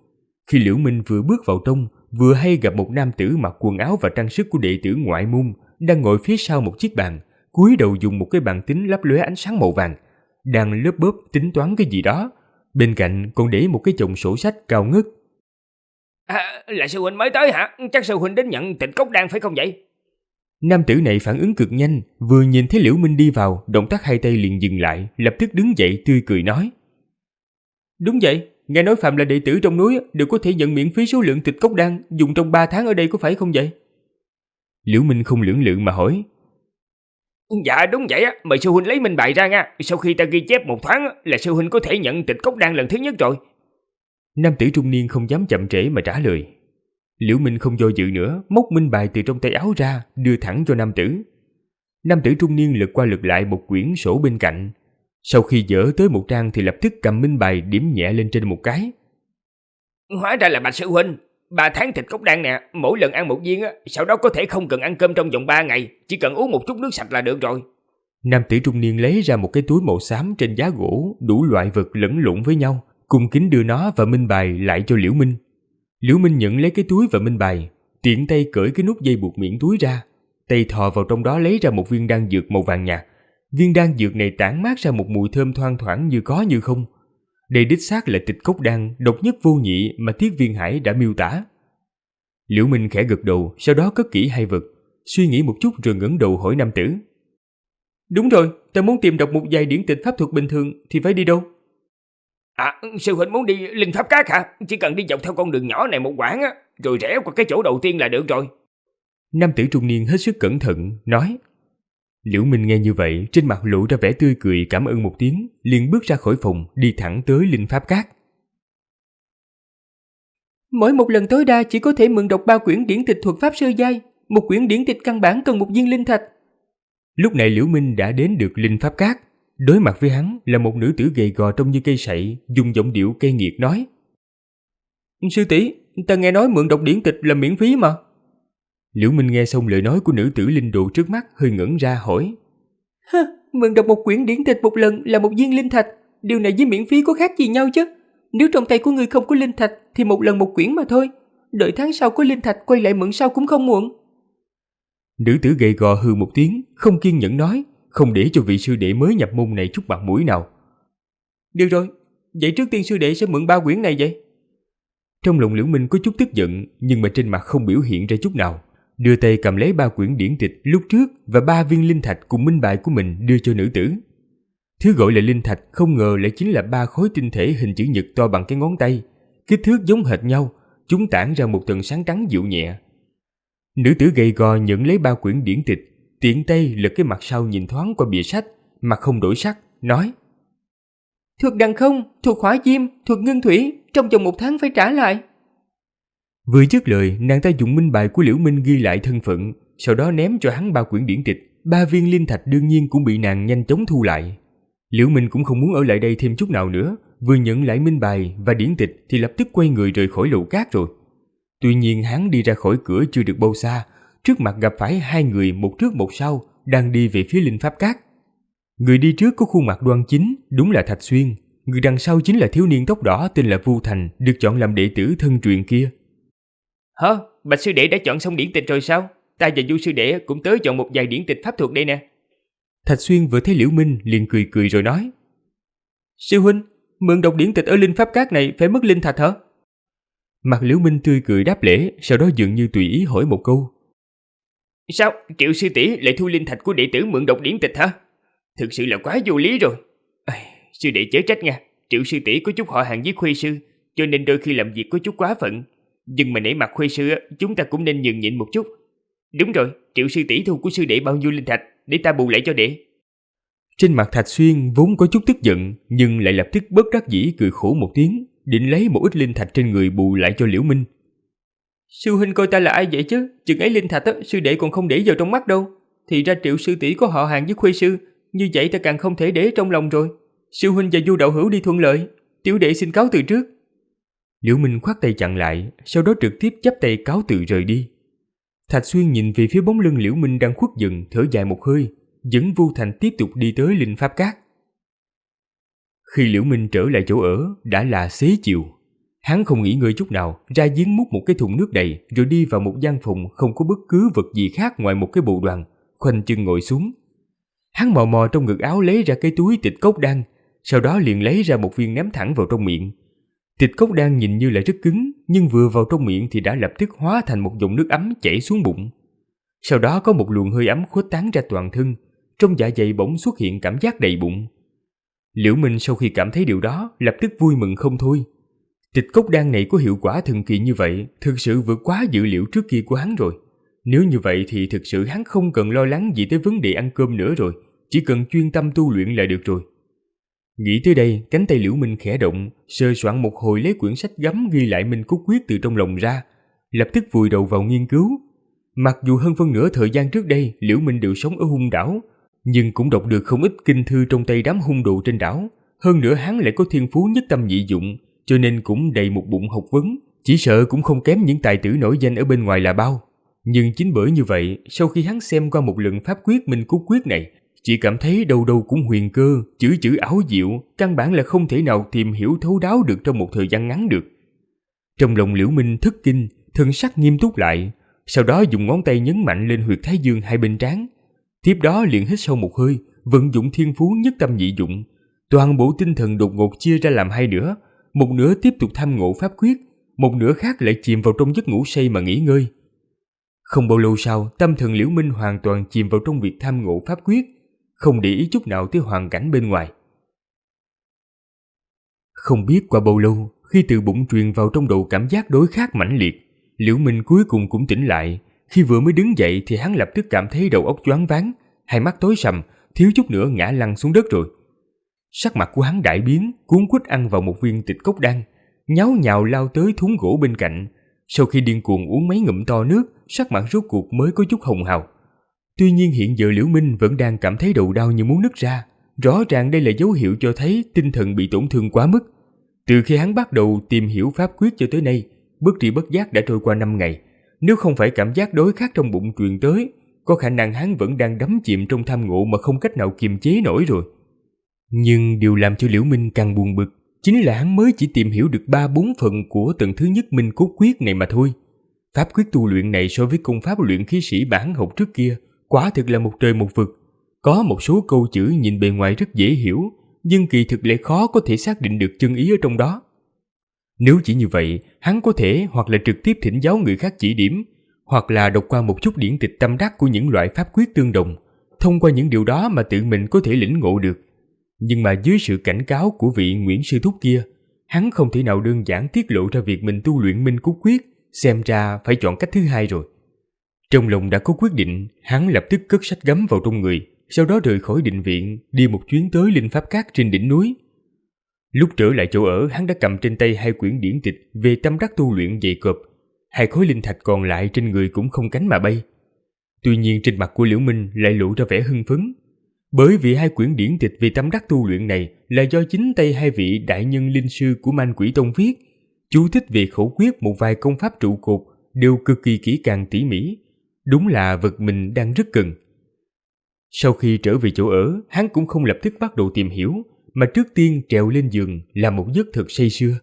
Khi Liễu Minh vừa bước vào trong, vừa hay gặp một nam tử mặc quần áo và trang sức của đệ tử ngoại môn đang ngồi phía sau một chiếc bàn, cúi đầu dùng một cái bàn tính lấp lóe ánh sáng màu vàng, đang lớp bớp tính toán cái gì đó. Bên cạnh còn để một cái chồng sổ sách cao ngất. Là sư huynh mới tới hả? Chắc sư huynh đến nhận Tịch Cốc Đan phải không vậy? Nam tử này phản ứng cực nhanh, vừa nhìn thấy Liễu Minh đi vào, động tác hai tay liền dừng lại, lập tức đứng dậy tươi cười nói: Đúng vậy, nghe nói phạm là đệ tử trong núi đều có thể nhận miễn phí số lượng Tịch Cốc Đan dùng trong 3 tháng ở đây, có phải không vậy? Liễu Minh không lưỡng lự mà hỏi: Dạ đúng vậy á, mời sư huynh lấy minh bài ra nha. Sau khi ta ghi chép một thoáng là sư huynh có thể nhận Tịch Cốc Đan lần thứ nhất rồi. Nam tử trung niên không dám chậm trễ mà trả lời. Liễu Minh không do dự nữa, móc minh bài từ trong tay áo ra, đưa thẳng cho nam tử. Nam tử trung niên lật qua lật lại một quyển sổ bên cạnh. Sau khi dở tới một trang thì lập tức cầm minh bài điểm nhẹ lên trên một cái. Hóa ra là bạch sư huynh. 3 tháng Tịch Cốc Đan nè, mỗi lần ăn một viên á, sau đó có thể không cần ăn cơm trong vòng 3 ngày, chỉ cần uống một chút nước sạch là được rồi. Nam tử trung niên lấy ra một cái túi màu xám trên giá gỗ, đủ loại vật lẫn lộn với nhau, cung kính đưa nó và minh bài lại cho Liễu Minh. Liễu Minh nhận lấy cái túi và minh bài, tiện tay cởi cái nút dây buộc miệng túi ra, tay thò vào trong đó lấy ra một viên đan dược màu vàng nhạt. Viên đan dược này tản mát ra một mùi thơm thoang thoảng như có như không. Đây đích xác là Tịch Cốc Đan độc nhất vô nhị mà Tiết Viên Hải đã miêu tả. Liễu Minh khẽ gật đầu, sau đó cất kỹ hai vật, suy nghĩ một chút rồi ngẩng đầu hỏi nam tử: Đúng rồi, ta muốn tìm đọc một vài điển tịch pháp thuật bình thường thì phải đi đâu? Sư huynh muốn đi Linh Pháp Các hả? Chỉ cần đi dọc theo con đường nhỏ này một quãng á, rồi rẽ qua cái chỗ đầu tiên là được rồi. Nam tử trung niên hết sức cẩn thận nói. Liễu Minh nghe như vậy, trên mặt lộ ra vẻ tươi cười cảm ơn một tiếng, liền bước ra khỏi phòng, đi thẳng tới Linh Pháp Các. Mỗi một lần tối đa chỉ có thể mượn đọc 3 quyển điển tịch thuật pháp sơ giai, một quyển điển tịch căn bản cần 1 viên linh thạch. Lúc này Liễu Minh đã đến được Linh Pháp Các. Đối mặt với hắn là một nữ tử gầy gò trông như cây sậy, dùng giọng điệu cay nghiệt nói: Sư tỷ, ta nghe nói mượn đọc điển tịch là miễn phí mà. Liễu Minh nghe xong lời nói của nữ tử linh đồ trước mắt, hơi ngẩn ra hỏi: Mượn đọc một quyển điển tịch một lần là 1 viên linh thạch, điều này với miễn phí có khác gì nhau chứ? Nếu trong tay của ngươi không có linh thạch thì một lần 1 quyển mà thôi, đợi tháng sau có linh thạch quay lại mượn sau cũng không muộn. Nữ tử gầy gò hừ một tiếng, không kiên nhẫn nói, không để cho vị sư đệ mới nhập môn này chút mặt mũi nào. Được rồi, vậy trước tiên sư đệ sẽ mượn 3 quyển này vậy. Trong lòng Liễu Minh có chút tức giận, nhưng mà trên mặt không biểu hiện ra chút nào, đưa tay cầm lấy 3 quyển điển tịch lúc trước và 3 viên linh thạch cùng minh bài của mình đưa cho nữ tử. Thứ gọi là linh thạch không ngờ lại chính là 3 khối tinh thể hình chữ nhật to bằng cái ngón tay, kích thước giống hệt nhau, chúng tản ra một tầng sáng trắng dịu nhẹ. Nữ tử gầy gò nhận lấy 3 quyển điển tịch, tiện tay lật cái mặt sau nhìn thoáng qua bìa sách, mặt không đổi sắc, nói: Thuật đằng không, thuật hỏa diêm, thuật ngưng thủy, trong vòng 1 tháng phải trả lại. Vừa dứt lời, nàng ta dùng minh bài của Liễu Minh ghi lại thân phận, sau đó ném cho hắn 3 quyển điển tịch. 3 viên linh thạch đương nhiên cũng bị nàng nhanh chóng thu lại. Liễu Minh cũng không muốn ở lại đây thêm chút nào nữa, vừa nhận lại minh bài và điển tịch thì lập tức quay người rời khỏi lầu cát rồi. Tuy nhiên hắn đi ra khỏi cửa chưa được bao xa, trước mặt gặp phải 2 người một trước một sau đang đi về phía Linh Pháp Các. Người đi trước có khuôn mặt đoan chính, đúng là Thạch Xuyên. Người đằng sau chính là thiếu niên tóc đỏ tên là Vu Thành, được chọn làm đệ tử thân truyền kia. Hả? Bạch sư đệ đã chọn xong điển tịch rồi sao? Ta và Du sư đệ cũng tới chọn một vài điển tịch pháp thuật đây nè. Thạch Xuyên vừa thấy Liễu Minh liền cười cười rồi nói: Sư huynh, mượn đọc điển tịch ở Linh Pháp Các này phải mất linh thạch hả? Mặt Liễu Minh tươi cười đáp lễ, sau đó dường như tùy ý hỏi một câu: Sao? Triệu sư tỷ lại thu linh thạch của đệ tử mượn đọc điển tịch hả? Thực sự là quá vô lý rồi. Sư đệ chớ trách nha, Triệu sư tỷ có chút họ hàng với Khuê sư, cho nên đôi khi làm việc có chút quá phận. Nhưng mà nể mặt Khuê sư, chúng ta cũng nên nhường nhịn một chút. Đúng rồi, Triệu sư tỷ thu của sư đệ bao nhiêu linh thạch, để ta bù lại cho đệ. Trên mặt Thạch Xuyên vốn có chút tức giận, nhưng lại lập tức bất đắc dĩ cười khổ một tiếng, định lấy một ít linh thạch trên người bù lại cho Liễu Minh. Sư huynh coi ta là ai vậy chứ? Chừng ấy linh thạch sư đệ còn không để vào trong mắt đâu. Thì ra Triệu sư tỷ có họ hàng với Khuê sư, như vậy ta càng không thể để trong lòng rồi. Sư huynh và Du đạo hữu đi thuận lợi, tiểu đệ xin cáo từ trước. Liễu Minh khoát tay chặn lại, sau đó trực tiếp chắp tay cáo từ rời đi. Thạch Xuyên nhìn về phía bóng lưng Liễu Minh đang khuất dần, thở dài một hơi, dẫn Vu Thành tiếp tục đi tới Linh Pháp Các. Khi Liễu Minh trở lại chỗ ở, đã là xế chiều. Hắn không nghỉ ngơi chút nào, ra giếng múc một cái thùng nước đầy rồi đi vào một gian phòng không có bất cứ vật gì khác ngoài một cái bộ đoàn, khoanh chân ngồi xuống. Hắn mò mò trong ngực áo lấy ra cái túi tịch cốc đan, sau đó liền lấy ra một viên ném thẳng vào trong miệng. Tịch cốc đan nhìn như là rất cứng, nhưng vừa vào trong miệng thì đã lập tức hóa thành một dòng nước ấm chảy xuống bụng. Sau đó có một luồng hơi ấm khuếch tán ra toàn thân, trong dạ dày bỗng xuất hiện cảm giác đầy bụng. Liễu Minh sau khi cảm thấy điều đó, lập tức vui mừng không thôi. Tịch cốc đan này có hiệu quả thần kỳ như vậy, thực sự vượt quá dự liệu trước kia của hắn rồi. Nếu như vậy thì thực sự hắn không cần lo lắng gì tới vấn đề ăn cơm nữa rồi, chỉ cần chuyên tâm tu luyện là được rồi. Nghĩ tới đây, cánh tay Liễu Minh khẽ động, sờ soạn một hồi lấy quyển sách gấm ghi lại Minh Cốt Quyết từ trong lòng ra, lập tức vùi đầu vào nghiên cứu. Mặc dù hơn phân nửa thời gian trước đây Liễu Minh đều sống ở hung đảo, nhưng cũng đọc được không ít kinh thư trong tay đám hung đồ trên đảo. Hơn nữa hắn lại có thiên phú nhất tâm nhị dụng, cho nên cũng đầy một bụng học vấn, chỉ sợ cũng không kém những tài tử nổi danh ở bên ngoài là bao. Nhưng chính bởi như vậy, sau khi hắn xem qua một lần pháp quyết Minh Cốt Quyết này, chỉ cảm thấy đâu đâu cũng huyền cơ, chữ ảo diệu, căn bản là không thể nào tìm hiểu thấu đáo được trong một thời gian ngắn được. Trong lòng Liễu Minh thất kinh, thần sắc nghiêm túc lại, sau đó dùng ngón tay nhấn mạnh lên huyệt thái dương hai bên trán. Tiếp đó liền hít sâu một hơi, vận dụng thiên phú nhất tâm nhị dụng, toàn bộ tinh thần đột ngột chia ra làm hai nửa, một nửa tiếp tục tham ngộ pháp quyết, một nửa khác lại chìm vào trong giấc ngủ say mà nghỉ ngơi. Không bao lâu sau, tâm thần Liễu Minh hoàn toàn chìm vào trong việc tham ngộ pháp quyết, không để ý chút nào tới hoàn cảnh bên ngoài. Không biết qua bao lâu, khi từ bụng truyền vào trong đầu cảm giác đối khát mãnh liệt, Liễu Minh cuối cùng cũng tỉnh lại. Khi vừa mới đứng dậy thì hắn lập tức cảm thấy đầu óc choáng váng, hai mắt tối sầm, thiếu chút nữa ngã lăn xuống đất rồi. Sắc mặt của hắn đại biến, cuống quýt ăn vào một viên tịch cốc đan, nháo nhào lao tới thúng gỗ bên cạnh. Sau khi điên cuồng uống mấy ngụm to nước, sắc mặt rốt cuộc mới có chút hồng hào. Tuy nhiên hiện giờ Liễu Minh vẫn đang cảm thấy đầu đau như muốn nứt ra, rõ ràng đây là dấu hiệu cho thấy tinh thần bị tổn thương quá mức. Từ khi hắn bắt đầu tìm hiểu pháp quyết cho tới nay, bất tri bất giác đã trôi qua 5 ngày. Nếu không phải cảm giác đói khát trong bụng truyền tới, có khả năng hắn vẫn đang đắm chìm trong tham ngộ mà không cách nào kiềm chế nổi rồi. Nhưng điều làm cho Liễu Minh càng buồn bực chính là hắn mới chỉ tìm hiểu được 3-4 phần của tầng thứ nhất Minh Cốt Quyết này mà thôi. Pháp quyết tu luyện này so với công pháp luyện khí sĩ bản học trước kia quả thực là một trời một vực. Có một số câu chữ nhìn bề ngoài rất dễ hiểu, nhưng kỳ thực lại khó có thể xác định được chân ý ở trong đó. Nếu chỉ như vậy, hắn có thể hoặc là trực tiếp thỉnh giáo người khác chỉ điểm, hoặc là đọc qua một chút điển tịch tâm đắc của những loại pháp quyết tương đồng, thông qua những điều đó mà tự mình có thể lĩnh ngộ được. Nhưng mà dưới sự cảnh cáo của vị Nguyễn sư thúc kia, hắn không thể nào đơn giản tiết lộ ra việc mình tu luyện Minh Cốt Quyết, xem ra phải chọn cách thứ hai rồi. Trong lòng đã có quyết định, hắn lập tức cất sách gấm vào trong người, sau đó rời khỏi định viện, đi một chuyến tới Linh Pháp Các trên đỉnh núi. Lúc trở lại chỗ ở, hắn đã cầm trên tay 2 quyển điển tịch về tâm đắc tu luyện dày cộp, 2 khối linh thạch còn lại trên người cũng không cánh mà bay. Tuy nhiên trên mặt của Liễu Minh lại lộ ra vẻ hưng phấn, bởi vì 2 quyển điển tịch về tâm đắc tu luyện này là do chính tay 2 vị đại nhân linh sư của Man Quỷ Tông viết, chú thích về khẩu quyết một vài công pháp trụ cột đều cực kỳ kỹ càng tỉ mỉ, đúng là vật mình đang rất cần. Sau khi trở về chỗ ở, hắn cũng không lập tức bắt đầu tìm hiểu, mà trước tiên trèo lên giường làm một giấc thật say sưa.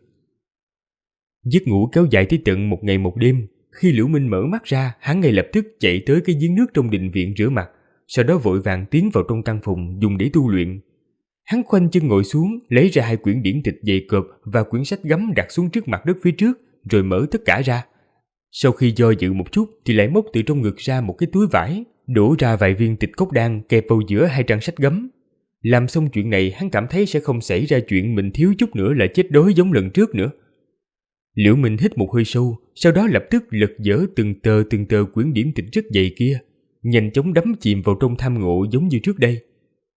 Giấc ngủ kéo dài tới tận 1 ngày 1 đêm. Khi Liễu Minh mở mắt ra, hắn ngay lập tức chạy tới cái giếng nước trong đình viện rửa mặt, sau đó vội vàng tiến vào trong căn phòng dùng để tu luyện. Hắn khoanh chân ngồi xuống, lấy ra 2 quyển điển tịch dày cộp và quyển sách gấm đặt xuống trước mặt đất phía trước, rồi mở tất cả ra. Sau khi do dự một chút thì lại móc từ trong ngực ra một cái túi vải, đổ ra vài viên tịch cốc đan kẹp vào giữa 2 trang sách gấm. Làm xong chuyện này, hắn cảm thấy sẽ không xảy ra chuyện mình thiếu chút nữa là chết đói giống lần trước nữa. Liễu Minh hít một hơi sâu, sau đó lập tức lật dở từng tờ quyển điển tịch rất dày kia, nhanh chóng đắm chìm vào trong tham ngộ giống như trước đây.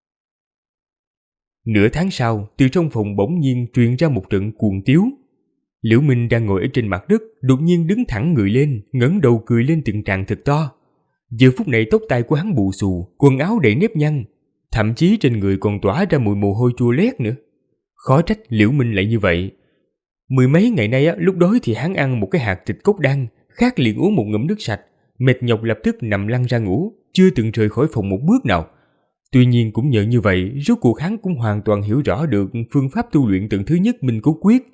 Nửa tháng sau, từ trong phòng bỗng nhiên truyền ra một trận cuồng tiếu. Liễu Minh đang ngồi ở trên mặt đất, đột nhiên đứng thẳng người lên, ngẩng đầu cười lên từng tràng thật to. Giờ phút này tóc tai của hắn bù xù, quần áo đầy nếp nhăn, thậm chí trên người còn tỏa ra mùi mồ hôi chua loét nữa. Khó trách Liễu Minh lại như vậy. 10 mấy ngày nay lúc đói thì hắn ăn một cái hạt tịch cốc đan, khát liền uống một ngụm nước sạch, mệt nhọc lập tức nằm lăn ra ngủ, chưa từng rời khỏi phòng một bước nào. Tuy nhiên cũng nhờ như vậy, rốt cuộc hắn cũng hoàn toàn hiểu rõ được phương pháp tu luyện tầng thứ nhất Minh Cốt Quyết.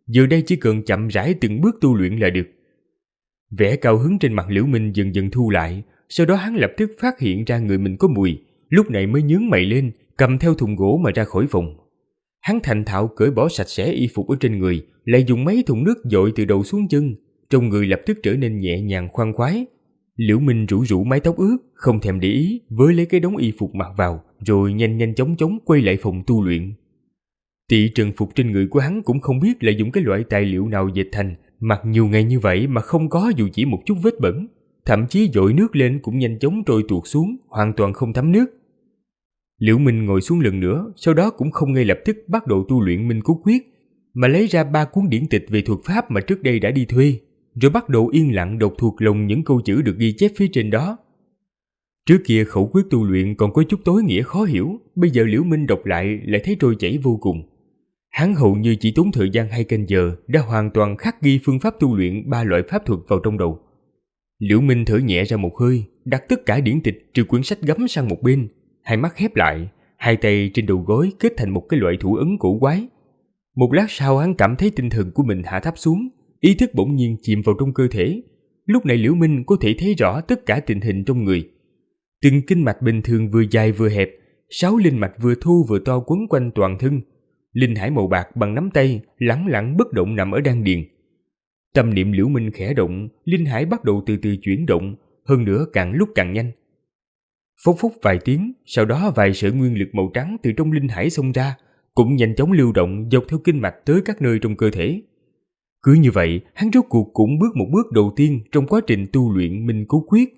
Giờ đây chỉ cần chậm rãi từng bước tu luyện là được. Vẻ cao hứng trên mặt Liễu Minh dần dần thu lại, sau đó hắn lập tức phát hiện ra người mình có mùi, lúc này mới nhướng mày lên, cầm theo thùng gỗ mà ra khỏi phòng. Hắn thành thạo cởi bỏ sạch sẽ y phục ở trên người, lại dùng mấy thùng nước dội từ đầu xuống chân, trong người lập tức trở nên nhẹ nhàng khoan khoái. Liễu Minh rủ rủ mái tóc ướt, không thèm để ý, với lấy cái đống y phục mặc vào, rồi nhanh chóng quay lại phòng tu luyện. Tị trần phục trên người của hắn cũng không biết là dùng cái loại tài liệu nào dệt thành, mặc nhiều ngày như vậy mà không có dù chỉ một chút vết bẩn, thậm chí dội nước lên cũng nhanh chóng trôi tuột xuống, hoàn toàn không thấm nước. Liễu Minh ngồi xuống lần nữa, sau đó cũng không ngay lập tức bắt đầu tu luyện Minh Cốt Quyết, mà lấy ra 3 cuốn điển tịch về thuật pháp mà trước đây đã đi thuê, rồi bắt đầu yên lặng đọc thuộc lòng những câu chữ được ghi chép phía trên đó. Trước kia khẩu quyết tu luyện còn có chút tối nghĩa khó hiểu, bây giờ Liễu Minh đọc lại thấy trôi chảy vô cùng. Hắn hầu như chỉ tốn thời gian 2 canh giờ đã hoàn toàn khắc ghi phương pháp tu luyện 3 loại pháp thuật vào trong đầu. Liễu Minh thở nhẹ ra một hơi, đặt tất cả điển tịch trừ quyển sách gắm sang một bên, hai mắt khép lại, hai tay trên đầu gối kết thành một cái loại thủ ấn cổ quái. Một lát sau hắn cảm thấy tinh thần của mình hạ thấp xuống, ý thức bỗng nhiên chìm vào trong cơ thể. Lúc này Liễu Minh có thể thấy rõ tất cả tình hình trong người. Từng kinh mạch bình thường vừa dài vừa hẹp, 6 linh mạch vừa thô vừa to quấn quanh toàn thân. Linh hải màu bạc bằng nắm tay lẳng lặng bất động nằm ở đan điền. Tâm niệm Liễu Minh khẽ động, linh hải bắt đầu từ từ chuyển động, hơn nữa càng lúc càng nhanh. Phốc phốc vài tiếng, sau đó vài sợi nguyên lực màu trắng từ trong linh hải xông ra, cũng nhanh chóng lưu động dọc theo kinh mạch tới các nơi trong cơ thể. Cứ như vậy, hắn rốt cuộc cũng bước một bước đầu tiên trong quá trình tu luyện Minh Cốt Quyết.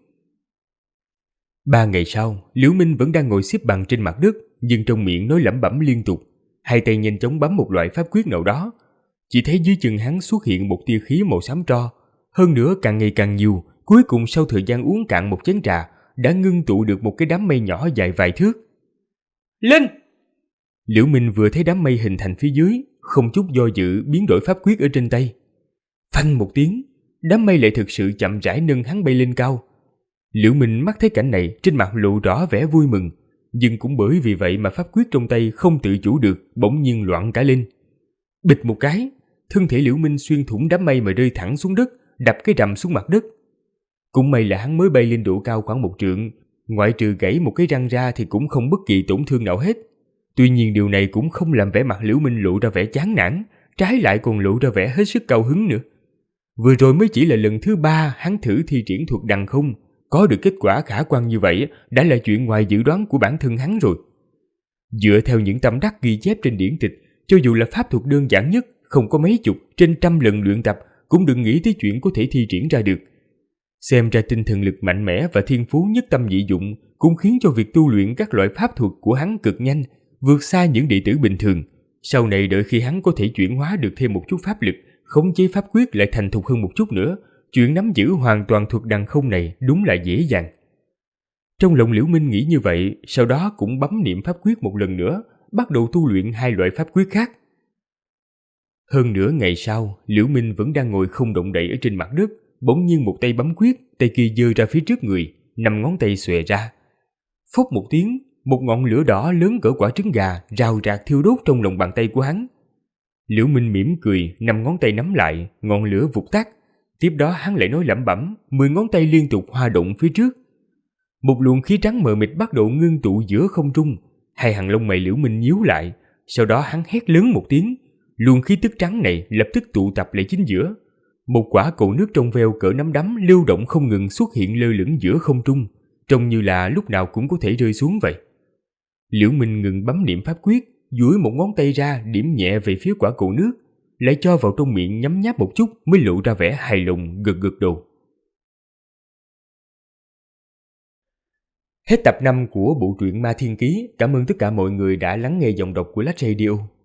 3 ngày sau, Liễu Minh vẫn đang ngồi xếp bằng trên mặt đất, nhưng trong miệng nói lẩm bẩm liên tục, hai tay nhanh chóng bấm một loại pháp quyết nào đó. Chỉ thấy dưới chân hắn xuất hiện một tia khí màu xám tro, hơn nữa càng ngày càng nhiều, cuối cùng sau thời gian uống cạn một chén trà, đã ngưng tụ được một cái đám mây nhỏ dài vài thước. Lên! Liễu Minh vừa thấy đám mây hình thành phía dưới, không chút do dự biến đổi pháp quyết ở trên tay. Phanh một tiếng, đám mây lại thực sự chậm rãi nâng hắn bay lên cao. Liễu Minh mắt thấy cảnh này, trên mặt lộ rõ vẻ vui mừng, nhưng cũng bởi vì vậy mà pháp quyết trong tay không tự chủ được, bỗng nhiên loạn cả lên. Bịch một cái, thân thể Liễu Minh xuyên thủng đám mây mà rơi thẳng xuống đất, đập cái rầm xuống mặt đất. Cũng may là hắn mới bay lên độ cao khoảng 1 trượng, ngoại trừ gãy một cái răng ra thì cũng không bất kỳ tổn thương nào hết. Tuy nhiên điều này cũng không làm vẻ mặt Liễu Minh lộ ra vẻ chán nản, trái lại còn lộ ra vẻ hết sức cao hứng nữa. Vừa rồi mới chỉ là lần thứ 3 hắn thử thi triển thuật đằng không, có được kết quả khả quan như vậy đã là chuyện ngoài dự đoán của bản thân hắn rồi. Dựa theo những tâm đắc ghi chép trên điển tịch, cho dù là pháp thuật đơn giản nhất, không có mấy chục trên trăm lần luyện tập cũng đừng nghĩ tới chuyện có thể thi triển ra được. Xem ra tinh thần lực mạnh mẽ và thiên phú nhất tâm nhị dụng cũng khiến cho việc tu luyện các loại pháp thuật của hắn cực nhanh, vượt xa những đệ tử bình thường. Sau này đợi khi hắn có thể chuyển hóa được thêm một chút pháp lực, khống chế pháp quyết lại thành thục hơn một chút nữa, chuyện nắm giữ hoàn toàn thuật đằng không này đúng là dễ dàng. Trong lòng Liễu Minh nghĩ như vậy, sau đó cũng bấm niệm pháp quyết một lần nữa, bắt đầu tu luyện 2 loại pháp quyết khác. Hơn nửa ngày sau, Liễu Minh vẫn đang ngồi không động đậy ở trên mặt đất, bỗng nhiên một tay bấm quyết, tay kia giơ ra phía trước người, 5 ngón tay xòe ra. Phốc một tiếng, một ngọn lửa đỏ lớn cỡ quả trứng gà rào rạc thiêu đốt trong lòng bàn tay của hắn. Liễu Minh mỉm cười, 5 ngón tay nắm lại, ngọn lửa vụt tắt. Tiếp đó hắn lại nói lẩm bẩm, 10 ngón tay liên tục hoa động phía trước. Một luồng khí trắng mờ mịt bắt đầu ngưng tụ giữa không trung, hai hàng lông mày Liễu Minh nhíu lại, sau đó hắn hét lớn một tiếng, luồng khí tức trắng này lập tức tụ tập lại chính giữa. Một quả cầu nước trong veo cỡ nắm đấm lưu động không ngừng xuất hiện lơ lửng giữa không trung, trông như là lúc nào cũng có thể rơi xuống vậy. Liễu Minh ngừng bấm niệm pháp quyết, duỗi một ngón tay ra điểm nhẹ về phía quả cầu nước, lại cho vào trong miệng nhấm nháp một chút mới lộ ra vẻ hài lòng, gật gật đầu. Hết tập 5 của bộ truyện Ma Thiên Ký. Cảm ơn tất cả mọi người đã lắng nghe giọng đọc của Lách Radio.